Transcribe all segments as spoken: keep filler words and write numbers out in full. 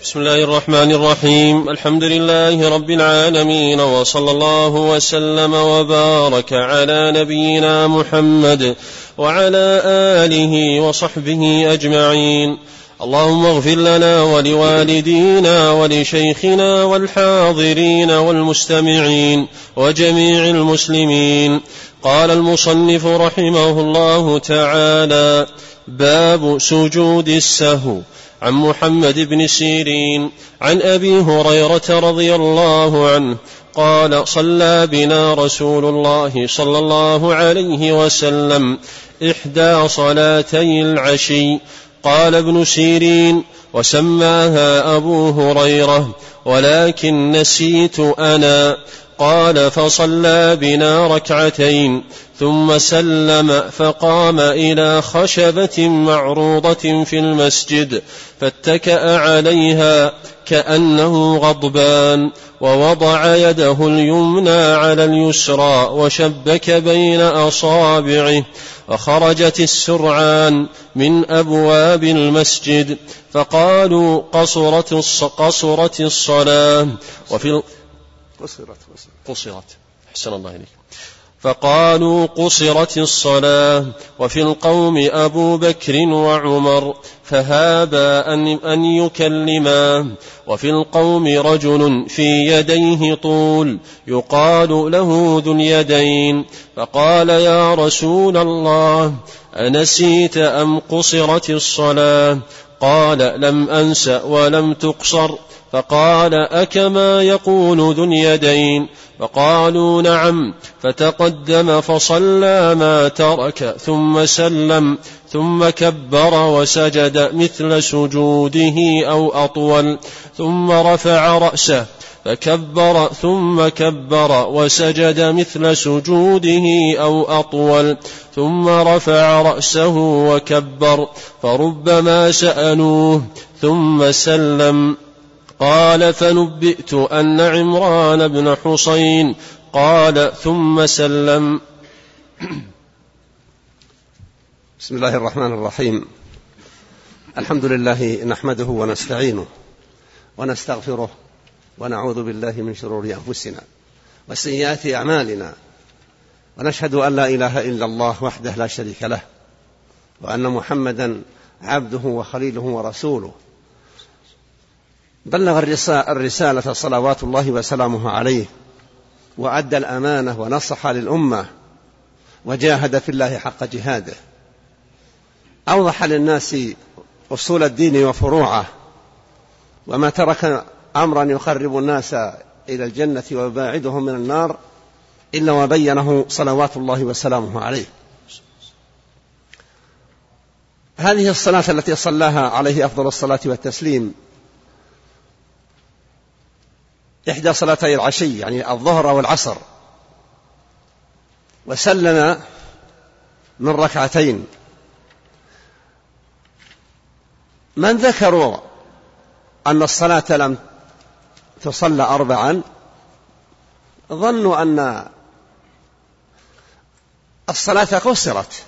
بسم الله الرحمن الرحيم. الحمد لله رب العالمين، وصلى الله وسلم وبارك على نبينا محمد وعلى آله وصحبه أجمعين. اللهم اغفر لنا ولوالدينا ولشيخنا والحاضرين والمستمعين وجميع المسلمين. قال المصنف رحمه الله تعالى: باب سجود السهو. عن محمد بن سيرين عن أبي هريرة رضي الله عنه قال: صلى بنا رسول الله صلى الله عليه وسلم إحدى صلاتي العشي. قال ابن سيرين: وسماها أبو هريرة ولكن نسيت أنا. قال: فصلى بنا ركعتين ثم سلم، فقام إلى خشبة معروضة في المسجد فاتكأ عليها كأنه غضبان، ووضع يده اليمنى على اليسرى وشبك بين أصابعه، وخرجت السرعان من أبواب المسجد، فقالوا: قصرت قصرت الصلاة وفي قصرت قصرت أحسن الله إليك فقالوا قصرت الصلاة وفي القوم أبو بكر وعمر فهابا أن يكلما، وفي القوم رجل في يديه طول يقال له ذو اليدين، فقال: يا رسول الله، أنسيت أم قصرت الصلاة؟ قال: لم أنس ولم تقصر. فقال: أكما يقول ذو اليدين؟ فقالوا: نعم. فتقدم فصلى ما ترك ثم سلم، ثم كبر وسجد مثل سجوده أو أطول، ثم رفع رأسه فكبر ثم كبر وسجد مثل سجوده أو أطول، ثم رفع رأسه وكبر، فربما سألوه ثم سلم. قال: فنبئت أن عمران بن حصين قال: ثم سلم. بسم الله الرحمن الرحيم. الحمد لله نحمده ونستعينه ونستغفره ونعوذ بالله من شرور أنفسنا وسيئات أعمالنا، ونشهد أن لا إله إلا الله وحده لا شريك له، وأن محمدا عبده وخليله ورسوله، بلغ الرسالة صلوات الله وسلامه عليه، وأدى الأمانة ونصح للأمة، وجاهد في الله حق جهاده، أوضح للناس أصول الدين وفروعه، وما ترك أمرا يقرب الناس إلى الجنة ويباعدهم من النار إلا وبينه صلوات الله وسلامه عليه. هذه الصلاة التي صلاها عليه أفضل الصلاة والتسليم إحدى صلاتي العشي، يعني الظهر والعصر، وسلم من ركعتين. من ذكروا أن الصلاة لم تصلى أربعا ظنوا أن الصلاة قصرت،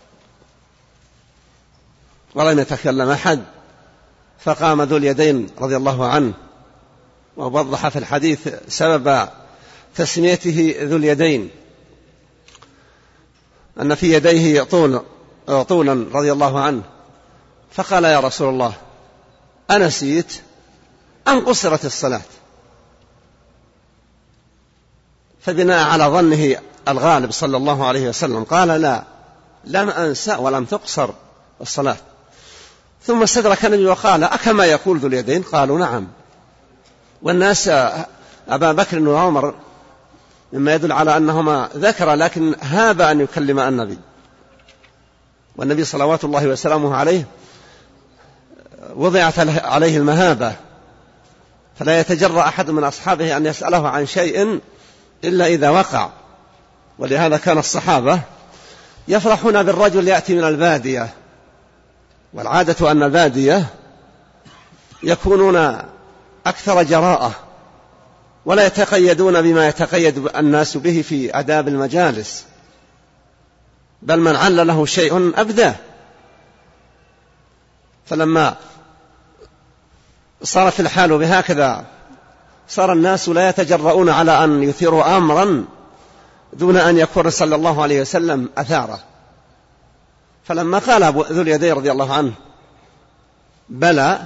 ولم يتكلم أحد. فقام ذو اليدين رضي الله عنه ووضح في الحديث سبب تسميته ذو اليدين، أن في يديه طول طولا رضي الله عنه، فقال: يا رسول الله، أنسيت أم قصرت الصلاة؟ فبناء على ظنه الغالب صلى الله عليه وسلم قال: لا، لم أنسى ولم تقصر الصلاة. ثم استدرك النبي وقال: أكما يقول ذو اليدين؟ قالوا: نعم. والناس أبا بكر وعمر مما يدل على أنهما ذكر، لكن هاب أن يكلم النبي، والنبي صلوات الله وسلامه عليه وضعت عليه المهابة، فلا يتجرأ أحد من أصحابه أن يسأله عن شيء إلا إذا وقع. ولهذا كان الصحابة يفرحون بالرجل يأتي من البادية، والعادة أن البادية يكونون أكثر جراءة، ولا يتقيدون بما يتقيد الناس به في آداب المجالس، بل من عل له شيء أبداه. فلما صارت الحال بهكذا، صار الناس لا يتجرؤون على أن يثيروا أمرا دون أن يكون صلى الله عليه وسلم أثاره. فلما قال أبو ذو اليدين رضي الله عنه بلى،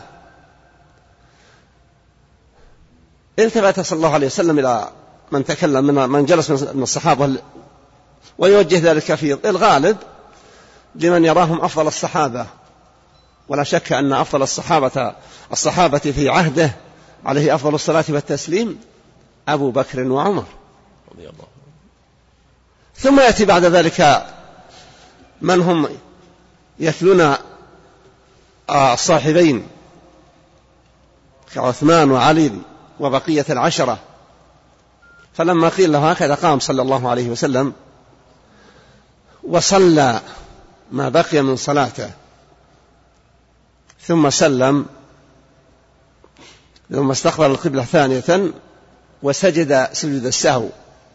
التفت صلى الله عليه وسلم إلى من تكلم من من جلس من الصحابة ويوجه ذلك في الغالب لمن يراهم أفضل الصحابة، ولا شك أن أفضل الصحابة الصحابة في عهده عليه أفضل الصلاة والتسليم أبو بكر وعمر رضي الله. ثم يأتي بعد ذلك من هم يتلون الصاحبين كعثمان وعلي وبقية العشرة. فلما قيل له هكذا قام صلى الله عليه وسلم وصلى ما بقي من صلاته، ثم سلم، ثم استقبل القبلة ثانية وسجد سجد السهو،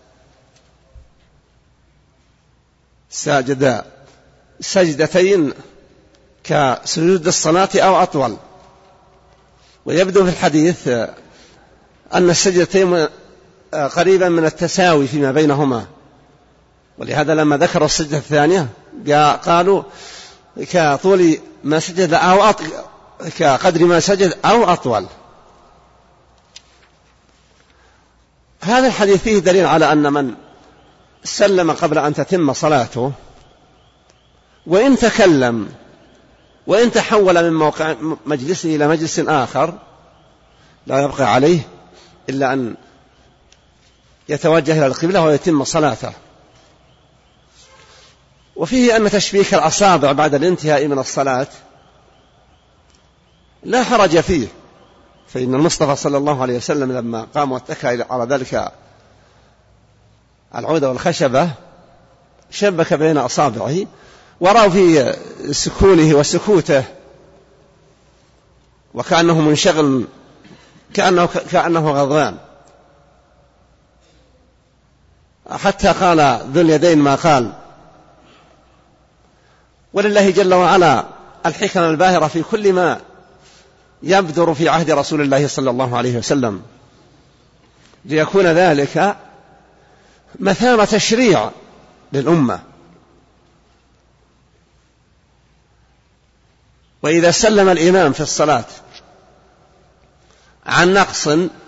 سجد سجدتين كسجود الصلاة أو أطول. ويبدو في الحديث أن السجدتين قريبا من التساوي فيما بينهما، ولهذا لما ذكروا السجدة الثانية قالوا كطول ما سجد أو أطول، كقدر ما سجد أو أطول. هذا الحديث فيه دليل على أن من سلم قبل أن تتم صلاته وإن تكلم وإن تحول من موقع مجلسه إلى مجلس آخر لا يبقى عليه إلا أن يتوجه إلى القبلة ويتم صلاته. وفيه أن تشبيك الأصابع بعد الانتهاء من الصلاة لا حرج فيه، فإن المصطفى صلى الله عليه وسلم لما قام واتكى على ذلك العود والخشبة شبك بين أصابعه، ورأوا في سكونه وسكوته وكأنه منشغل، كأنه, كأنه غضبان، حتى قال ذو اليدين ما قال. ولله جل وعلا الحكم الباهرة في كل ما يبدر في عهد رسول الله صلى الله عليه وسلم، ليكون ذلك مثابة تشريع للأمة. وإذا سلم الإمام في الصلاة عن نقص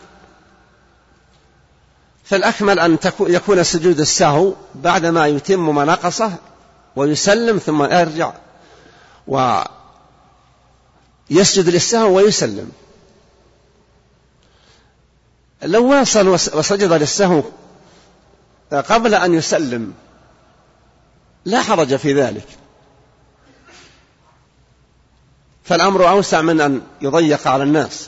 فالأكمل أن يكون سجود السهو بعدما يتم ما نقصه ويسلم، ثم يرجع ويسجد للسهو ويسلم. لو واصل وسجد للسهو قبل أن يسلم لا حرج في ذلك، فالأمر أوسع من أن يضيق على الناس.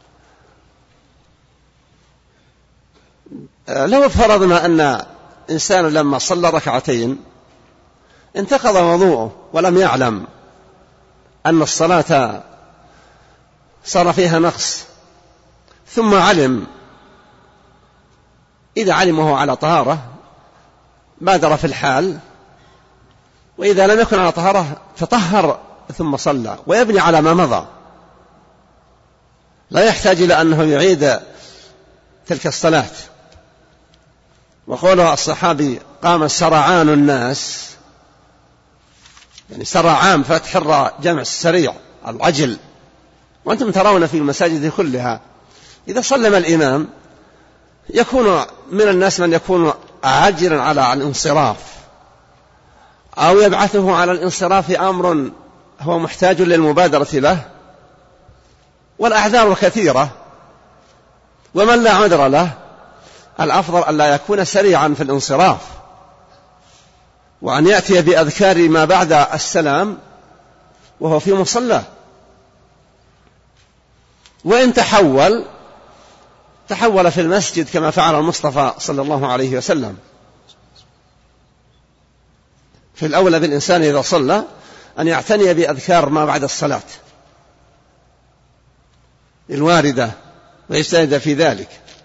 لو فرضنا أن إنسان لما صلى ركعتين انتقض وضوءه ولم يعلم أن الصلاة صار فيها نقص، ثم علم، إذا علمه على طهارة بادر في الحال، وإذا لم يكن على طهارة تطهر ثم صلى ويبني على ما مضى، لا يحتاج إلى أنه يعيد تلك الصلاة. وقوله الصحابي قام سرعان الناس، يعني سرعان فتح الراء جمع السريع العجل. وأنتم ترون في المساجد كلها إذا سلم الإمام يكون من الناس من يكون عاجلا على الانصراف، أو يبعثه على الانصراف أمر هو محتاج للمبادرة له، والأعذار كثيرة. ومن لا عذر له الأفضل أن لا يكون سريعا في الانصراف، وأن يأتي بأذكار ما بعد السلام وهو في مصلى. وإن تحول تحول في المسجد كما فعل المصطفى صلى الله عليه وسلم. في الأولى بالإنسان إذا صلى أن يعتني بأذكار ما بعد الصلاة الواردة ويجتهد في ذلك.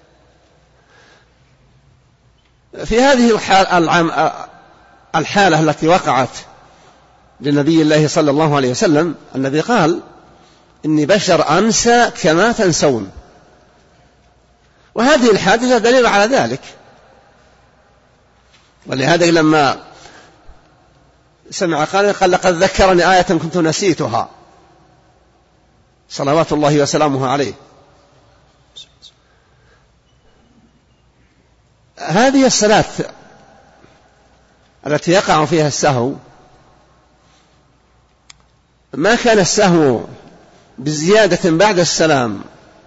في هذه الحالة التي وقعت لنبي الله صلى الله عليه وسلم النبي قال إني بشر أنسى كما تنسون. وهذه الحادثة دليل على ذلك. ولهذا لما سمع قال قال لقد ذكرني آية كنت نسيتها صلوات الله وسلامه عليه. هذه الصلاة التي يقع فيها السهو ما كان السهو بزيادة بعد السلام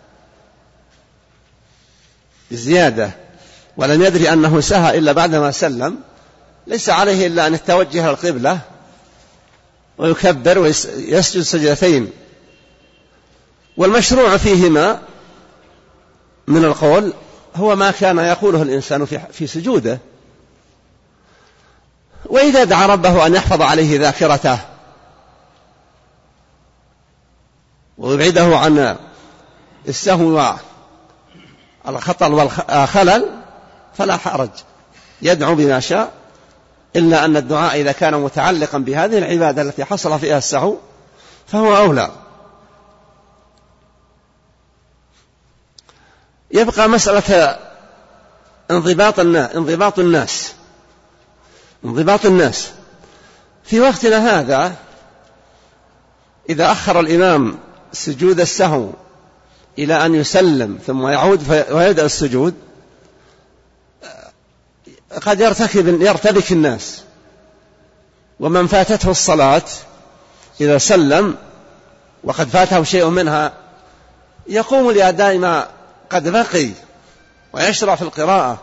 بزيادة ولم يدري أنه سهى إلا بعدما سلم، ليس عليه إلا أن يتوجه القبلة ويكبر ويسجد سجدتين. والمشروع فيهما من القول هو ما كان يقوله الإنسان في سجوده. وإذا دعا ربه أن يحفظ عليه ذاكرته ويبعده عن السهو والخطل والخلل فلا حرج، يدعو بما شاء، إلا أن الدعاء إذا كان متعلقا بهذه العبادة التي حصل فيها السهو فهو أولى. يبقى مسألة انضباط الناس انضباط الناس انضباط الناس في وقتنا هذا. إذا أخر الإمام سجود السهو إلى أن يسلم ثم يعود ويبدأ السجود قد يرتكب يرتبك الناس، ومن فاتته الصلاة إذا سلم وقد فاته شيء منها يقوم لأداء ما قد بقي ويشرع في القراءة.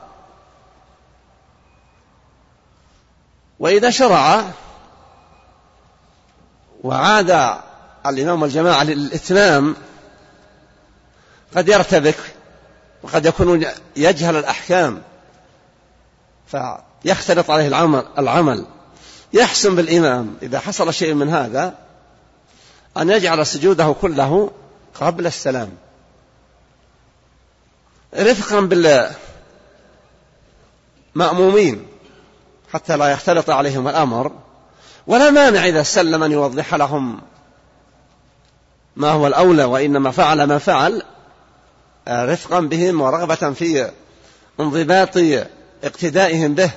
وإذا شرع وعاد الإمام والجماعة للإتمام قد يرتبك وقد يكون يجهل الأحكام فيختلط عليه العمل, العمل. يحسن بالإمام إذا حصل شيء من هذا أن يجعل سجوده كله قبل السلام رفقا بالمأمومين حتى لا يختلط عليهم الأمر. ولا مانع إذا سلم أن يوضح لهم ما هو الأولى، وإنما فعل ما فعل رفقا بهم ورغبة في انضباط اقتدائهم به.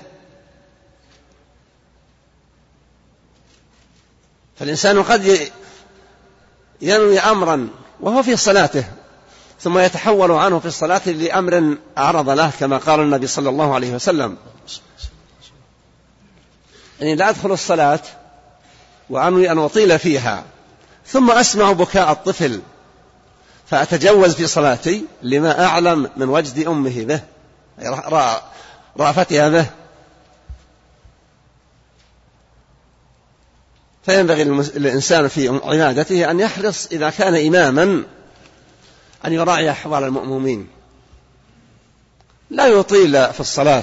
فالإنسان قد ينوي أمرا وهو في صلاته ثم يتحول عنه في الصلاة لأمر عرض له، كما قال النبي صلى الله عليه وسلم: يعني لا أدخل الصلاة وأنوي أن أطيل فيها ثم أسمع بكاء الطفل فأتجوز في صلاتي لما أعلم من وجد أمه به رأفتها به. فينبغي للإنسان في عبادته أن يحرص إذا كان إماما أن يراعي أحوال المأمومين، لا يطيل في الصلاة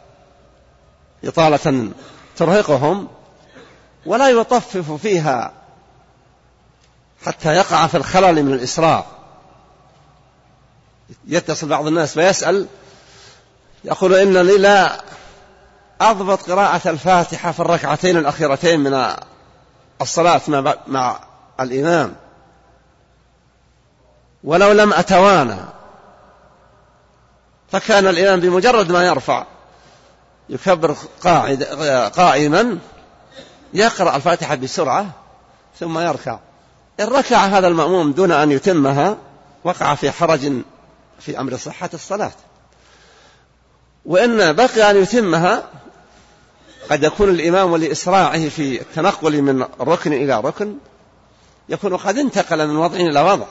إطالة ترهقهم، ولا يطفف فيها حتى يقع في الخلل من الإسراع. يتصل بعض الناس ويسأل يقول: إنني لا أضبط قراءة الفاتحة في الركعتين الأخيرتين من الصلاة مع الإمام، ولو لم أتوانى. فكان الإمام بمجرد ما يرفع يكبر قاعد قائما يقرأ الفاتحة بسرعة ثم يركع. إن ركع هذا المأموم دون أن يتمها وقع في حرج في أمر صحة الصلاة، وإن بقي أن يتمها قد يكون الإمام لإسراعه في التنقل من ركن إلى ركن يكون قد انتقل من وضع إلى وضع.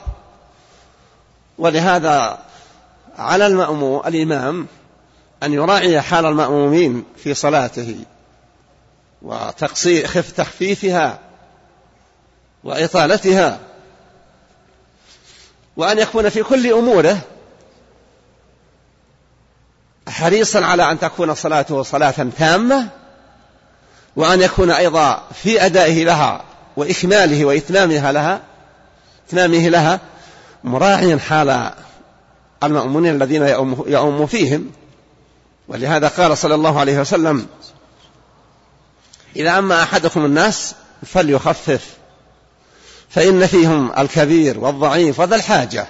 ولهذا على المأموم الإمام أن يراعي حال المأمومين في صلاته وتقصير خف تخفيفها وإطالتها، وأن يكون في كل أموره حريصا على أن تكون صلاته صلاة تامة، وأن يكون أيضا في أدائه لها وإكماله وإتمامها لها إتمامه لها مراعيا حال المأمونين الذين يؤم فيهم. ولهذا قال صلى الله عليه وسلم: إذا أما أحدكم الناس فليخفف، فإن فيهم الكبير والضعيف وذا الحاجة،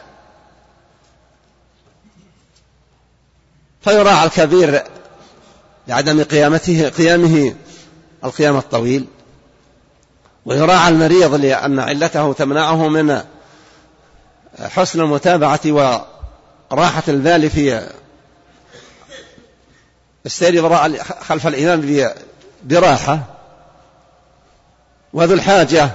فيراعى الكبير لعدم قيامته قيامه القيام الطويل، ويراعى المريض لأن علته تمنعه من حسن المتابعة وراحة البال في السير وراء خلف الإمام براحة. وذو الحاجة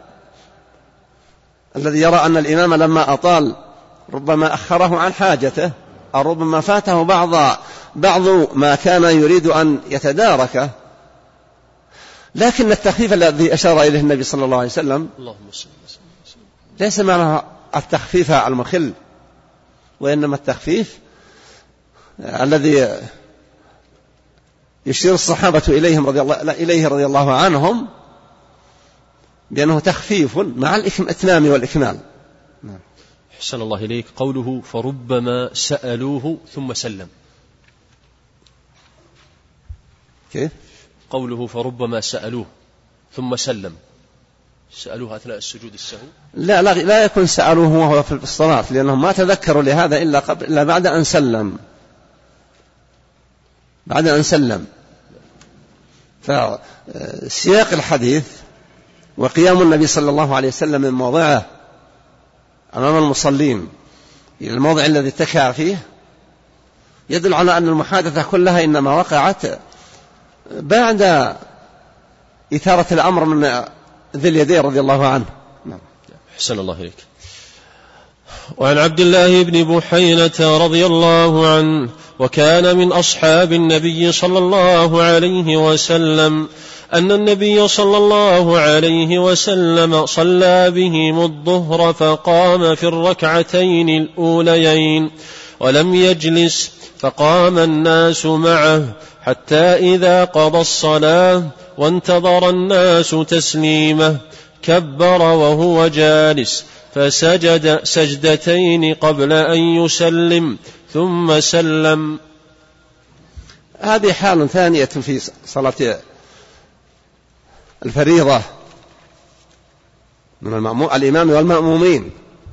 الذي يرى أن الإمام لما أطال ربما أخره عن حاجته أو ربما فاته بعض بعض ما كان يريد أن يتداركه، لكن التخفيف الذي أشار إليه النبي صلى الله عليه وسلم ليس معنى التخفيف المخل، وإنما التخفيف الذي يشير الصحابة إليهم رضي الله إليه رضي الله عنهم بأنه تخفيف مع الإتمام والإكمال. أحسن الله إليك. قوله فربما سألوه ثم سلم، كيف؟ قوله فربما سألوه ثم سلم، سألوه أثناء السجود السهو؟ لا لا, لا يكون سألوه وهو في الصلاة، لأنهم ما تذكروا لهذا إلا, قبل إلا بعد أن سلم بعد أن سلم فسياق الحديث وقيام النبي صلى الله عليه وسلم من موضعه أمام المصلين إلى الموضع الذي اتكأ فيه يدل على أن المحادثة كلها إنما وقعت بعد إثارة الأمر من ذي اليدين رضي الله عنه. أحسن الله إليك. وعن عبد الله بن بحينة رضي الله عنه وكان من أصحاب النبي صلى الله عليه وسلم أن النبي صلى الله عليه وسلم صلى بهم الظهر فقام في الركعتين الأوليين ولم يجلس، فقام الناس معه حتى إذا قضى الصلاة وانتظر الناس تسليمه كبر وهو جالس فسجد سجدتين قبل أن يسلم ثم سلم. هذه حال ثانية في صلاة الفريضة من الإمام والمأمومين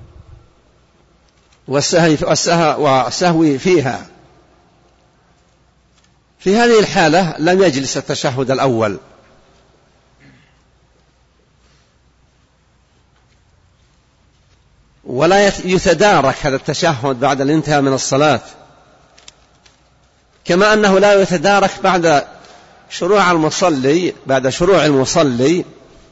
والسهو فيها. في هذه الحالة لم يجلس التشهد الأول ولا يتدارك هذا التشهد بعد الانتهاء من الصلاة، كما أنه لا يتدارك بعد شروع المصلي بعد شروع المصلي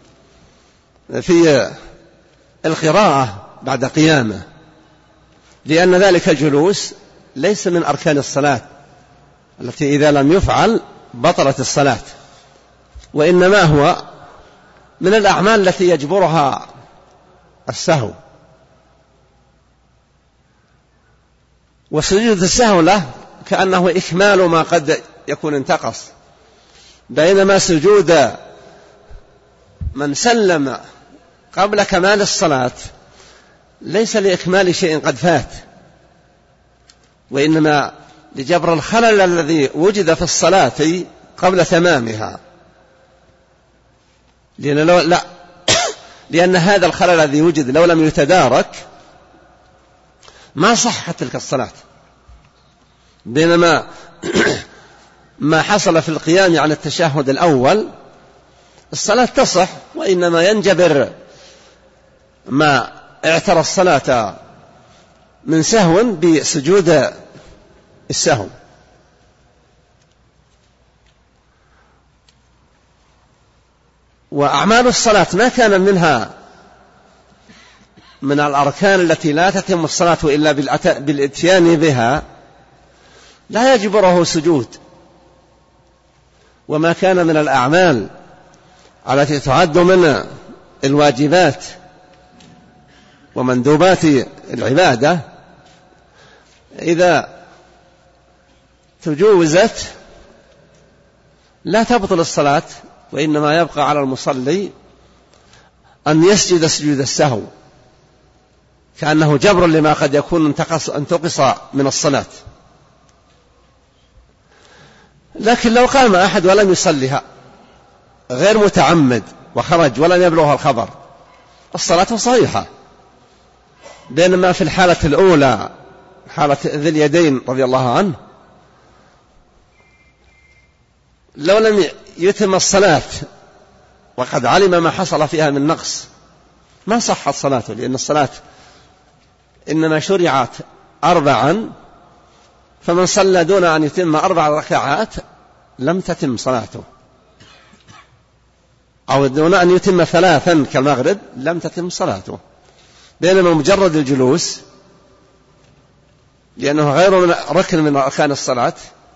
في القراءة بعد قيامه، لأن ذلك الجلوس ليس من أركان الصلاة التي إذا لم يفعل بطلت الصلاة، وإنما هو من الأعمال التي يجبرها السهو. وسجود السهو له كأنه إكمال ما قد يكون انتقص، بينما سجود من سلم قبل كمال الصلاة ليس لإكمال شيء قد فات، وإنما لجبر الخلل الذي وجد في الصلاة قبل تمامها، لأن, لو لا لأن هذا الخلل الذي وجد لو لم يتدارك ما صحت تلك الصلاة، بينما ما حصل في القيام عن التشهد الأول الصلاة تصح، وإنما ينجبر ما اعترى الصلاة من سهو بسجود السهو. وأعمال الصلاة ما كان منها من الأركان التي لا تتم الصلاة إلا بالاتيان بها لا يجبره سجود، وما كان من الأعمال التي تعد من الواجبات ومندوبات العبادة إذا تجوزت لا تبطل الصلاة، وإنما يبقى على المصلي أن يسجد سجود السهو كأنه جبر لما قد يكون انتقص من الصلاة. لكن لو قام أحد ولم يصلها غير متعمد وخرج ولم يبلغه الخبر الصلاة صحيحة. بينما في الحالة الأولى حالة ذي اليدين رضي الله عنه لو لم يتم الصلاة وقد علم ما حصل فيها من نقص ما صحت صلاته، لأن الصلاة إنما شرعت أربعا، فمن صلى دون أن يتم أربع ركعات لم تتم صلاته، أو دون أن يتم ثلاثا كالمغرب لم تتم صلاته. بينما مجرد الجلوس لأنه غير من ركن من أركان الصلاة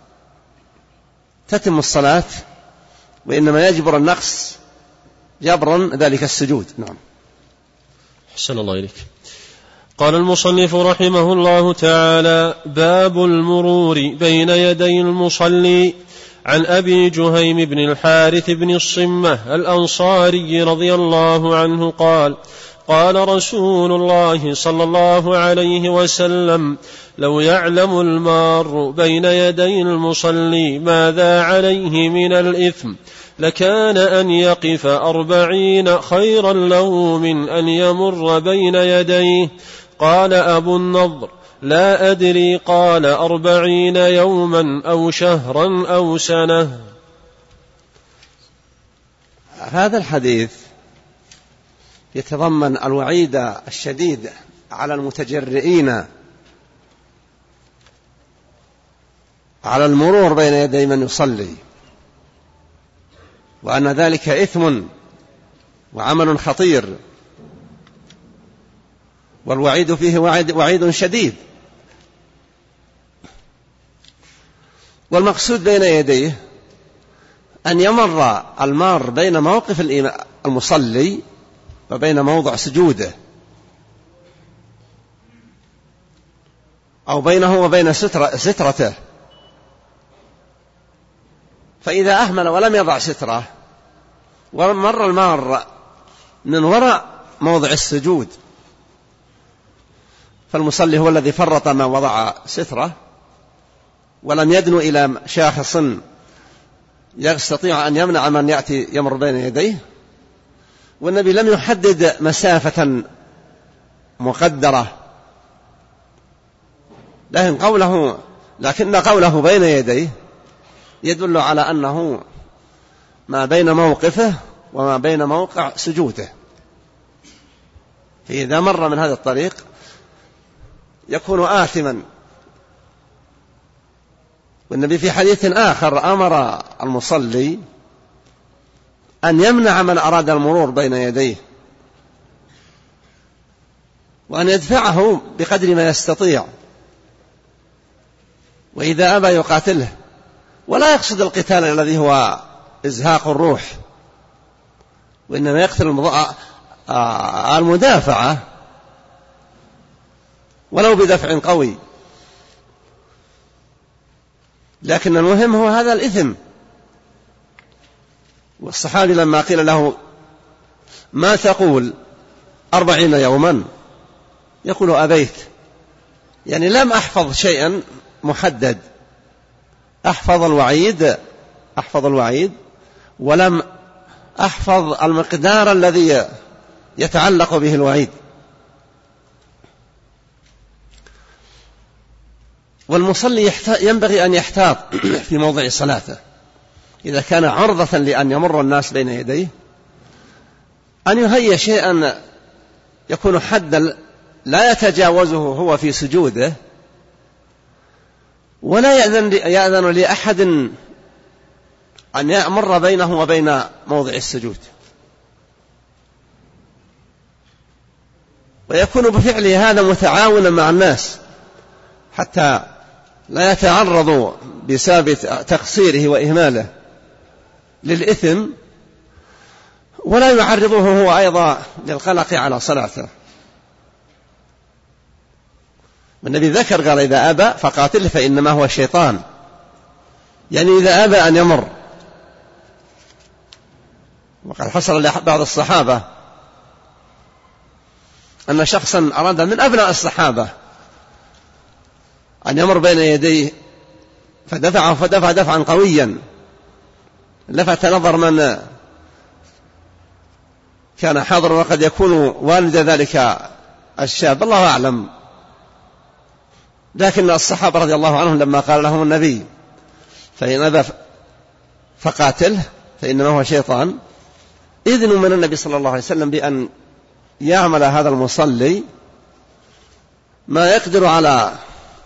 تتم الصلاة، وإنما يجبر النقص جبرا ذلك السجود. نعم. حسن الله إليك. قال المصنف رحمه الله تعالى: باب المرور بين يدي المصلي. عن أبي جهيم بن الحارث بن الصمة الأنصاري رضي الله عنه قال: قال رسول الله صلى الله عليه وسلم: لو يعلم المار بين يدي المصلي ماذا عليه من الإثم لكان أن يقف أربعين خيرا له من أن يمر بين يديه. قال أبو النضر: لا أدري، قال أربعين يوما أو شهرا أو سنة. هذا الحديث يتضمن الوعيد الشديد على المتجرئين على المرور بين يدي من يصلي، وأن ذلك إثم وعمل خطير، والوعيد فيه وعيد شديد. والمقصود بين يديه أن يمر المار بين موقف المصلي وبين موضع سجوده، أو بينه وبين سترة سترته، فإذا أهمل ولم يضع سترة ومر المار من وراء موضع السجود، فالمصلي هو الذي فرط ما وضع سترة ولم يدنو إلى شاخص يستطيع أن يمنع من يأتي يمر بين يديه. والنبي لم يحدد مسافة مقدرة، لكن قوله لكن قوله بين يديه يدل على أنه ما بين موقفه وما بين موقع سجوده. فإذا مر من هذا الطريق يكون آثما. والنبي في حديث آخر أمر المصلي أن يمنع من أراد المرور بين يديه، وأن يدفعه بقدر ما يستطيع، وإذا أبى يقاتله، ولا يقصد القتال الذي هو إزهاق الروح، وإنما يقتل المدافعة ولو بدفع قوي. لكن المهم هو هذا الإثم. والصحابي لما قيل له: ما تقول أربعين يوما؟ يقول: أبيت، يعني لم أحفظ شيئا محدد، أحفظ الوعيد أحفظ الوعيد ولم أحفظ المقدار الذي يتعلق به الوعيد. والمصلي ينبغي أن يحتاط في موضع صلاته إذا كان عرضة لأن يمر الناس بين يديه، أن يهيئ شيئا يكون حدا لا يتجاوزه هو في سجوده، ولا يأذن, يأذن لأحد أن يمر بينه وبين موضع السجود، ويكون بفعله هذا متعاونا مع الناس حتى لا يتعرض بسبب تقصيره وإهماله للإثم، ولا يعرضه هو أيضا للقلق على صلاته. والنبي ذكر قال: إذا أبى فقاتله فإنما هو الشيطان، يعني إذا أبى أن يمر. وقد حصل لبعض الصحابة أن شخصا أراد من أبناء الصحابة أن يمر بين يديه فدفعه فدفع دفعا قويا لفت نظر من كان حاضرا وقد يكون والد ذلك الشاب، الله أعلم. لكن الصحابة رضي الله عنهم لما قال لهم النبي فإن أبى فقاتله فإنما هو شيطان، إذن من النبي صلى الله عليه وسلم بأن يعمل هذا المصلي ما يقدر على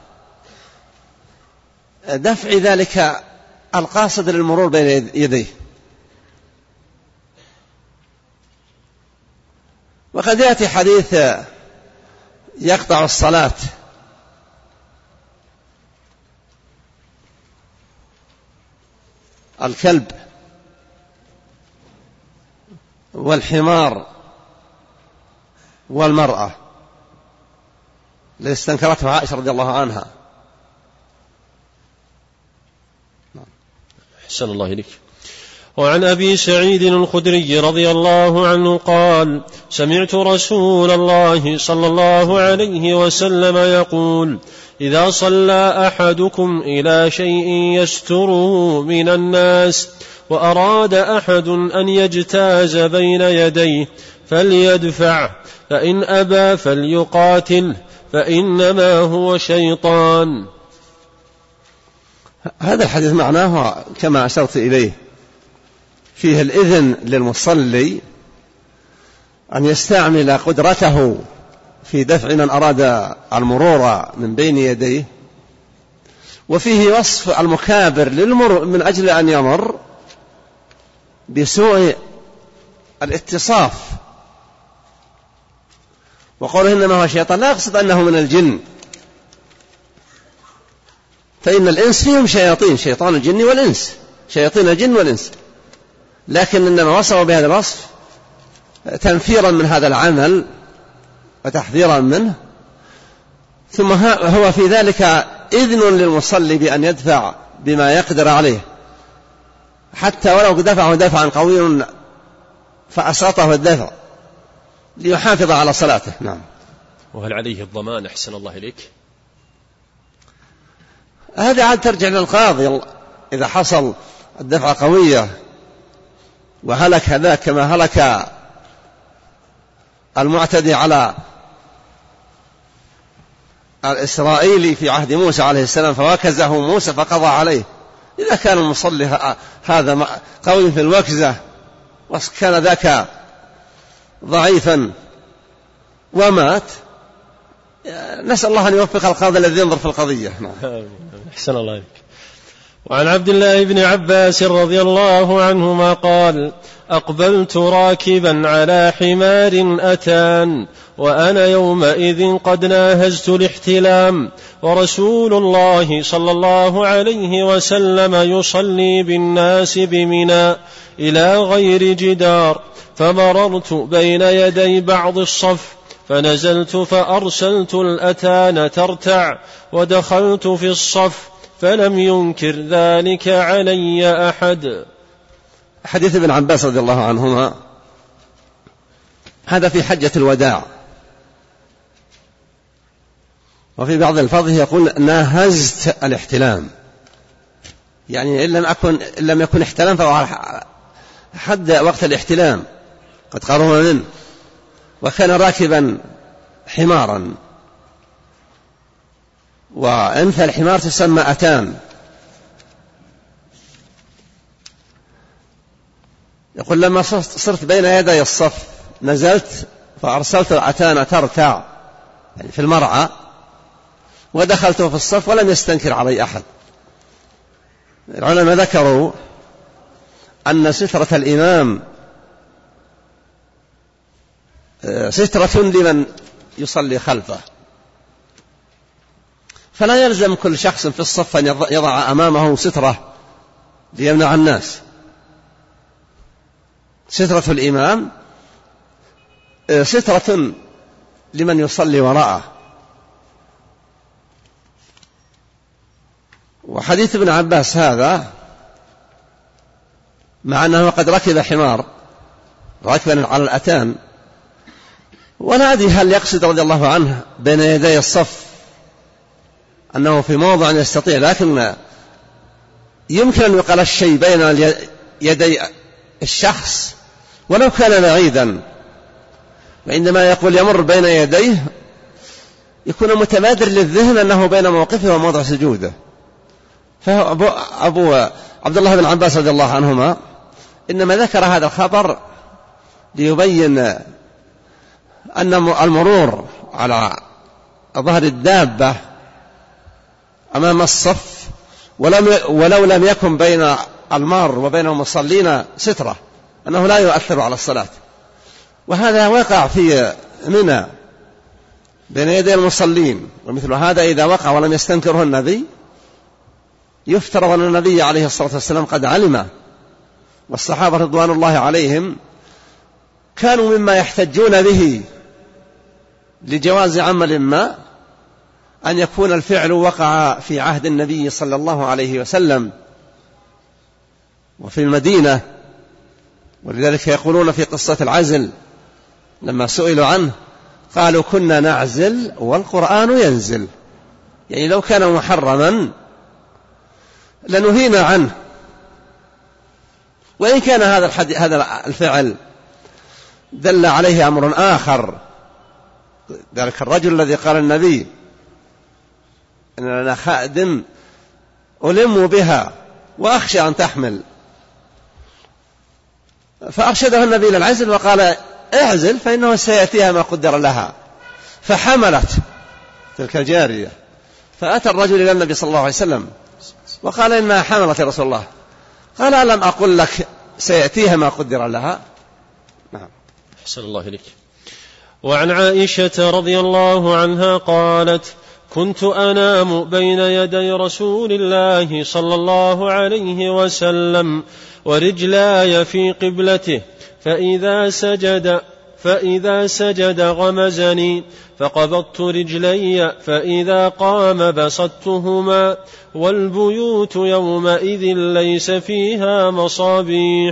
دفع ذلك القاصد للمرور بين يديه. وقد يأتي حديث يقطع الصلاة الكلب والحمار والمرأة الذي استنكرته عائشة رضي الله عنها. أحسن الله إليك. وعن أبي سعيد الخدري رضي الله عنه قال: سمعت رسول الله صلى الله عليه وسلم يقول: إذا صلى أحدكم إلى شيء يستره من الناس وأراد أحد أن يجتاز بين يديه فليدفع، فإن أبى فليقاتل، فإنما هو شيطان. هذا الحديث معناه كما أشرت إليه، فيه الإذن للمصلي أن يستعمل قدرته في دفع من أراد المرور من بين يديه، وفيه وصف المكابر للمر من أجل أن يمر بسوء الاتصاف. وقوله إنما هو شيطان لا يقصد أنه من الجن، فإن الإنس فيهم شياطين، شيطان الجن والإنس، شياطين الجن والإنس، لكن إنما وصفوا بهذا الوصف تنفيرا من هذا العمل وتحذيرا منه. ثم هو في ذلك إذن للمصلي بأن يدفع بما يقدر عليه، حتى ولو دفعه دفعا قوي فأسقطه الدفع ليحافظ على صلاته. نعم. وهل عليه الضمان؟ أحسن الله إليك. هذا عاد ترجع للقاضي، إذا حصل الدفعة قوية وهلك هذاك كما هلك المعتدي على الإسرائيلي في عهد موسى عليه السلام فوكزه موسى فقضى عليه. إذا كان المصلي هذا قوي في الوكزة وكان ذاك ضعيفا ومات، نسأل الله أن يوفق القاضي الذي ينظر في القضية. أحسن الله عليك. وعن عبد الله بن عباس رضي الله عنهما قال: أقبلت راكبا على حمار أتان وأنا يومئذ قد ناهزت الاحتلام، ورسول الله صلى الله عليه وسلم يصلي بالناس بمنى إلى غير جدار، فمررت بين يدي بعض الصف فنزلت فأرسلت الأتان ترتع ودخلت في الصف فلم ينكر ذلك علي أحد. حديث ابن عباس رضي الله عنهما هذا في حجة الوداع، وفي بعض الفاظه يقول ناهزت الاحتلام، يعني إن لم, أكن إن لم يكن احتلام فهو حد وقت الاحتلام قد قرب منه، وكان راكبا حمارا، وأنثى الحمار تسمى أتان. يقول لما صرت بين يدي الصف نزلت فأرسلت الأتان ترتع يعني في المرعى ودخلت في الصف ولم يستنكر علي أحد. العلماء ذكروا أن سترة الإمام سترة لمن يصلي خلفه، فلا يلزم كل شخص في الصف أن يضع أمامه سترة ليمنع الناس. سترة الإمام سترة لمن يصلي وراءه. وحديث ابن عباس هذا مع أنه قد ركب حمار راكبا على الأتان، ولا أدري هل يقصد رضي الله عنه بين يدي الصف أنه في موضع يستطيع، لكن يمكن أن يقال الشيء بين يدي الشخص ولو كان بعيدا وعندما يقول يمر بين يديه يكون متبادر للذهن أنه بين موقفه وموضع سجوده. فأبو أبو عبد الله بن عباس رضي الله عنهما إنما ذكر هذا الخبر ليبين أن المرور على ظهر الدابة أمام الصف ولو لم يكن بين المار وبين المصلين سترة أنه لا يؤثر على الصلاة. وهذا وقع في منى بين يدي المصلين، ومثل هذا إذا وقع ولم يستنكره النبي يفترض أن النبي عليه الصلاة والسلام قد علمه. والصحابة رضوان الله عليهم كانوا مما يحتجون به لجواز عمل ما أن يكون الفعل وقع في عهد النبي صلى الله عليه وسلم وفي المدينة. ولذلك يقولون في قصة العزل لما سئلوا عنه قالوا كنا نعزل والقرآن ينزل، يعني لو كان محرما لنهينا عنه. وإن كان هذا هذا الفعل دل عليه أمر آخر، ذلك الرجل الذي قال النبي إن لنا خادم ألم بها وأخشى أن تحمل، فأرشده النبي إلى العزل وقال اعزل فإنه سيأتيها ما قدر لها، فحملت تلك الجارية. فأتى الرجل إلى النبي صلى الله عليه وسلم وقال إنها حملت يا رسول الله. قال ألم أقل لك سيأتيها ما قدر لها؟ نعم. أحسن الله إليك. وعن عائشة رضي الله عنها قالت كنت أنام بين يدي رسول الله صلى الله عليه وسلم ورجلاي في قبلته، فإذا سجد فإذا سجد غمزني فقبضت رجلي، فإذا قام بسطتهما، والبيوت يومئذ ليس فيها مصابيح.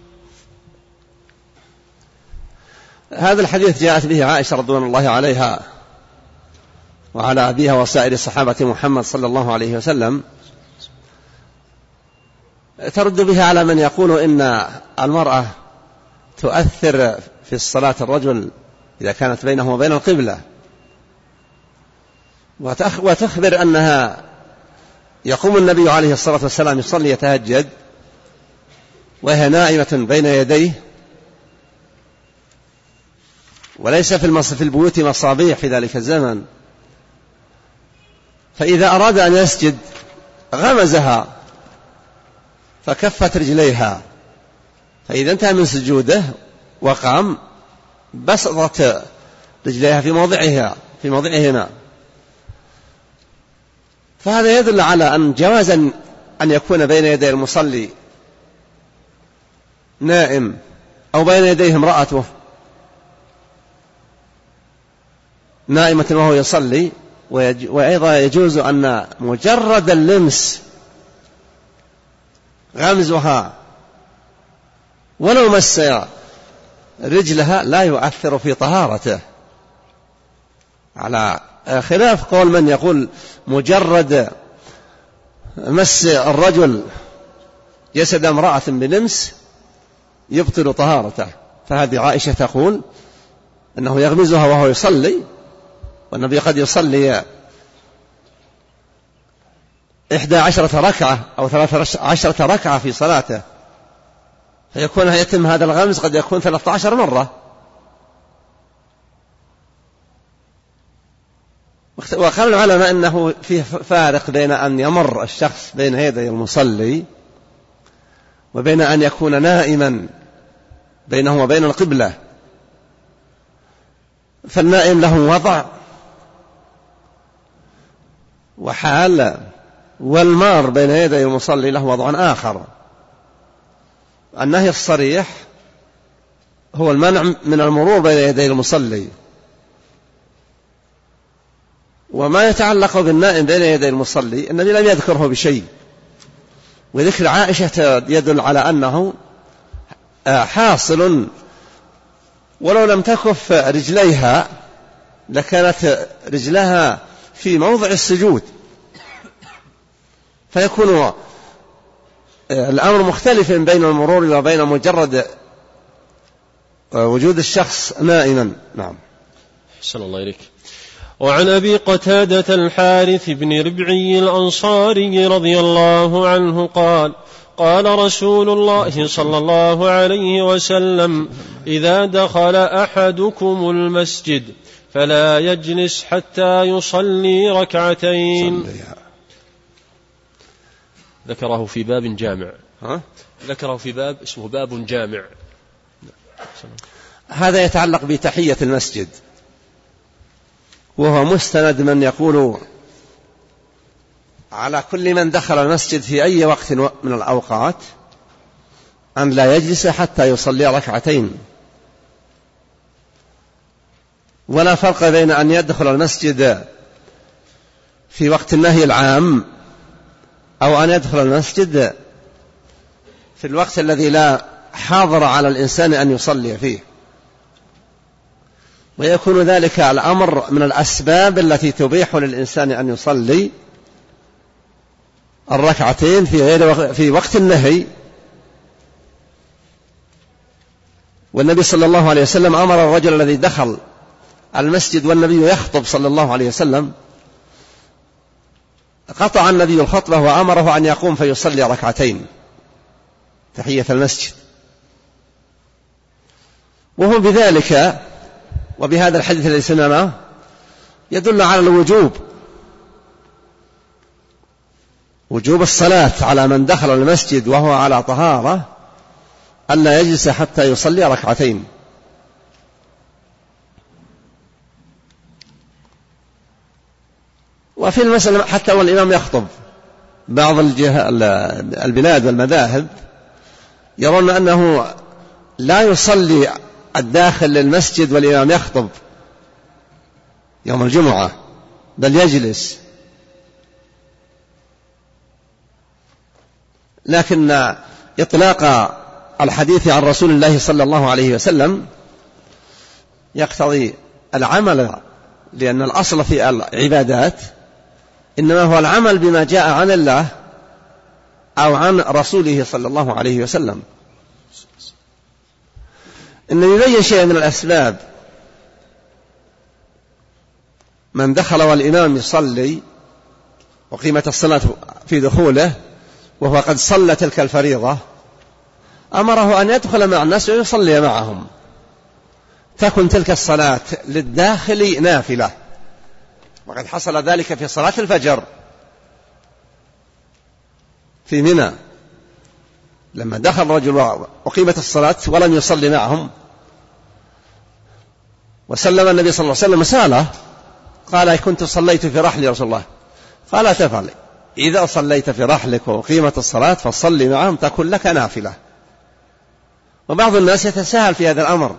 هذا الحديث جاءت به عائشة رضوان الله عليها وعلى أبيها وسائر صحابة محمد صلى الله عليه وسلم، ترد بها على من يقول إن المرأة تؤثر في الصلاة الرجل إذا كانت بينه وبين القبلة، وتخبر أنها يقوم النبي عليه الصلاة والسلام يصلي يتهجد وهي نائمة بين يديه، وليس في البيوت مصابيح في ذلك الزمن، فإذا أراد أن يسجد غمزها فكفت رجليها، فإذا انتهى من سجوده وقام بسطت رجليها في موضعها في موضعهما. فهذا يدل على أن جواز أن يكون بين يدي المصلي نائم أو بين يديه امرأته نائمة وهو يصلي، وأيضا يجوز أن مجرد اللمس غمزها ولو مس رجلها لا يؤثر في طهارته، على خلاف قول من يقول مجرد مس الرجل جسد امرأة بلمس يبطل طهارته. فهذه عائشة تقول أنه يغمزها وهو يصلي، والنبي قد يصلي إحدى عشرة ركعة أو ثلاث عشرة ركعة في صلاته، فيكون يتم هذا الغمز قد يكون ثلاثة عشر مرة. وقال العلماء أنه فيه فارق بين أن يمر الشخص بين يدي المصلي وبين أن يكون نائما بينه وبين القبلة. فالنائم له وضع وحال، والمار بين يدي المصلي له وضع آخر. النهي الصريح هو المنع من المرور بين يدي المصلي، وما يتعلق بالنائم بين يدي المصلي النبي لم يذكره بشيء، وذكر عائشة يدل على أنه حاصل، ولو لم تكف رجليها لكانت رجلها في موضع السجود، فيكون الأمر مختلف بين المرور وبين مجرد وجود الشخص نائما. نعم. أحسن الله إليك. وعن أبي قتادة الحارث بن ربعي الأنصاري رضي الله عنه قال قال رسول الله صلى الله عليه وسلم إذا دخل أحدكم المسجد فلا يجلس حتى يصلي ركعتين. ذكره في باب جامع. ها؟ ذكره في باب اسمه باب جامع. هذا يتعلق بتحية المسجد، وهو مستند من يقول على كل من دخل المسجد في أي وقت من الأوقات أن لا يجلس حتى يصلي ركعتين، ولا فرق بين أن يدخل المسجد في وقت النهي العام أو أن يدخل المسجد في الوقت الذي لا حاضر على الإنسان أن يصلي فيه، ويكون ذلك الأمر من الأسباب التي تبيح للإنسان أن يصلي الركعتين في غير في وقت النهي. والنبي صلى الله عليه وسلم أمر الرجل الذي دخل المسجد والنبي يخطب صلى الله عليه وسلم، قطع النبي الخطبة وأمره أن يقوم فيصلي ركعتين تحية المسجد، وهو بذلك وبهذا الحديث الذي سمعناه يدل على الوجوب، وجوب الصلاة على من دخل المسجد وهو على طهارة ألا يجلس حتى يصلي ركعتين. وفي المسألة حتى والإمام يخطب، بعض البلاد والمذاهب يرون أنه لا يصلي الداخل للمسجد والإمام يخطب يوم الجمعة، بل يجلس. لكن إطلاق الحديث عن رسول الله صلى الله عليه وسلم يقتضي العمل، لأن الأصل في العبادات إنما هو العمل بما جاء عن الله أو عن رسوله صلى الله عليه وسلم. إن يبين شيء من الأسباب، من دخل والإمام يصلي وقيمة الصلاة في دخوله وهو قد صلى تلك الفريضة، أمره أن يدخل مع الناس ويصلي معهم، تكن تلك الصلاة للداخل نافلة، وقد حصل ذلك في صلاة الفجر في منى، لما دخل رجل وقيمة الصلاة ولم يصلي معهم وسلم النبي صلى الله عليه وسلم سأله قال كنت صليت في رحلي يا رسول الله، قال تفعل إذا صليت في رحلك وقيمة الصلاة فصلي معهم تكن لك نافلة. وبعض الناس يتساهل في هذا الأمر،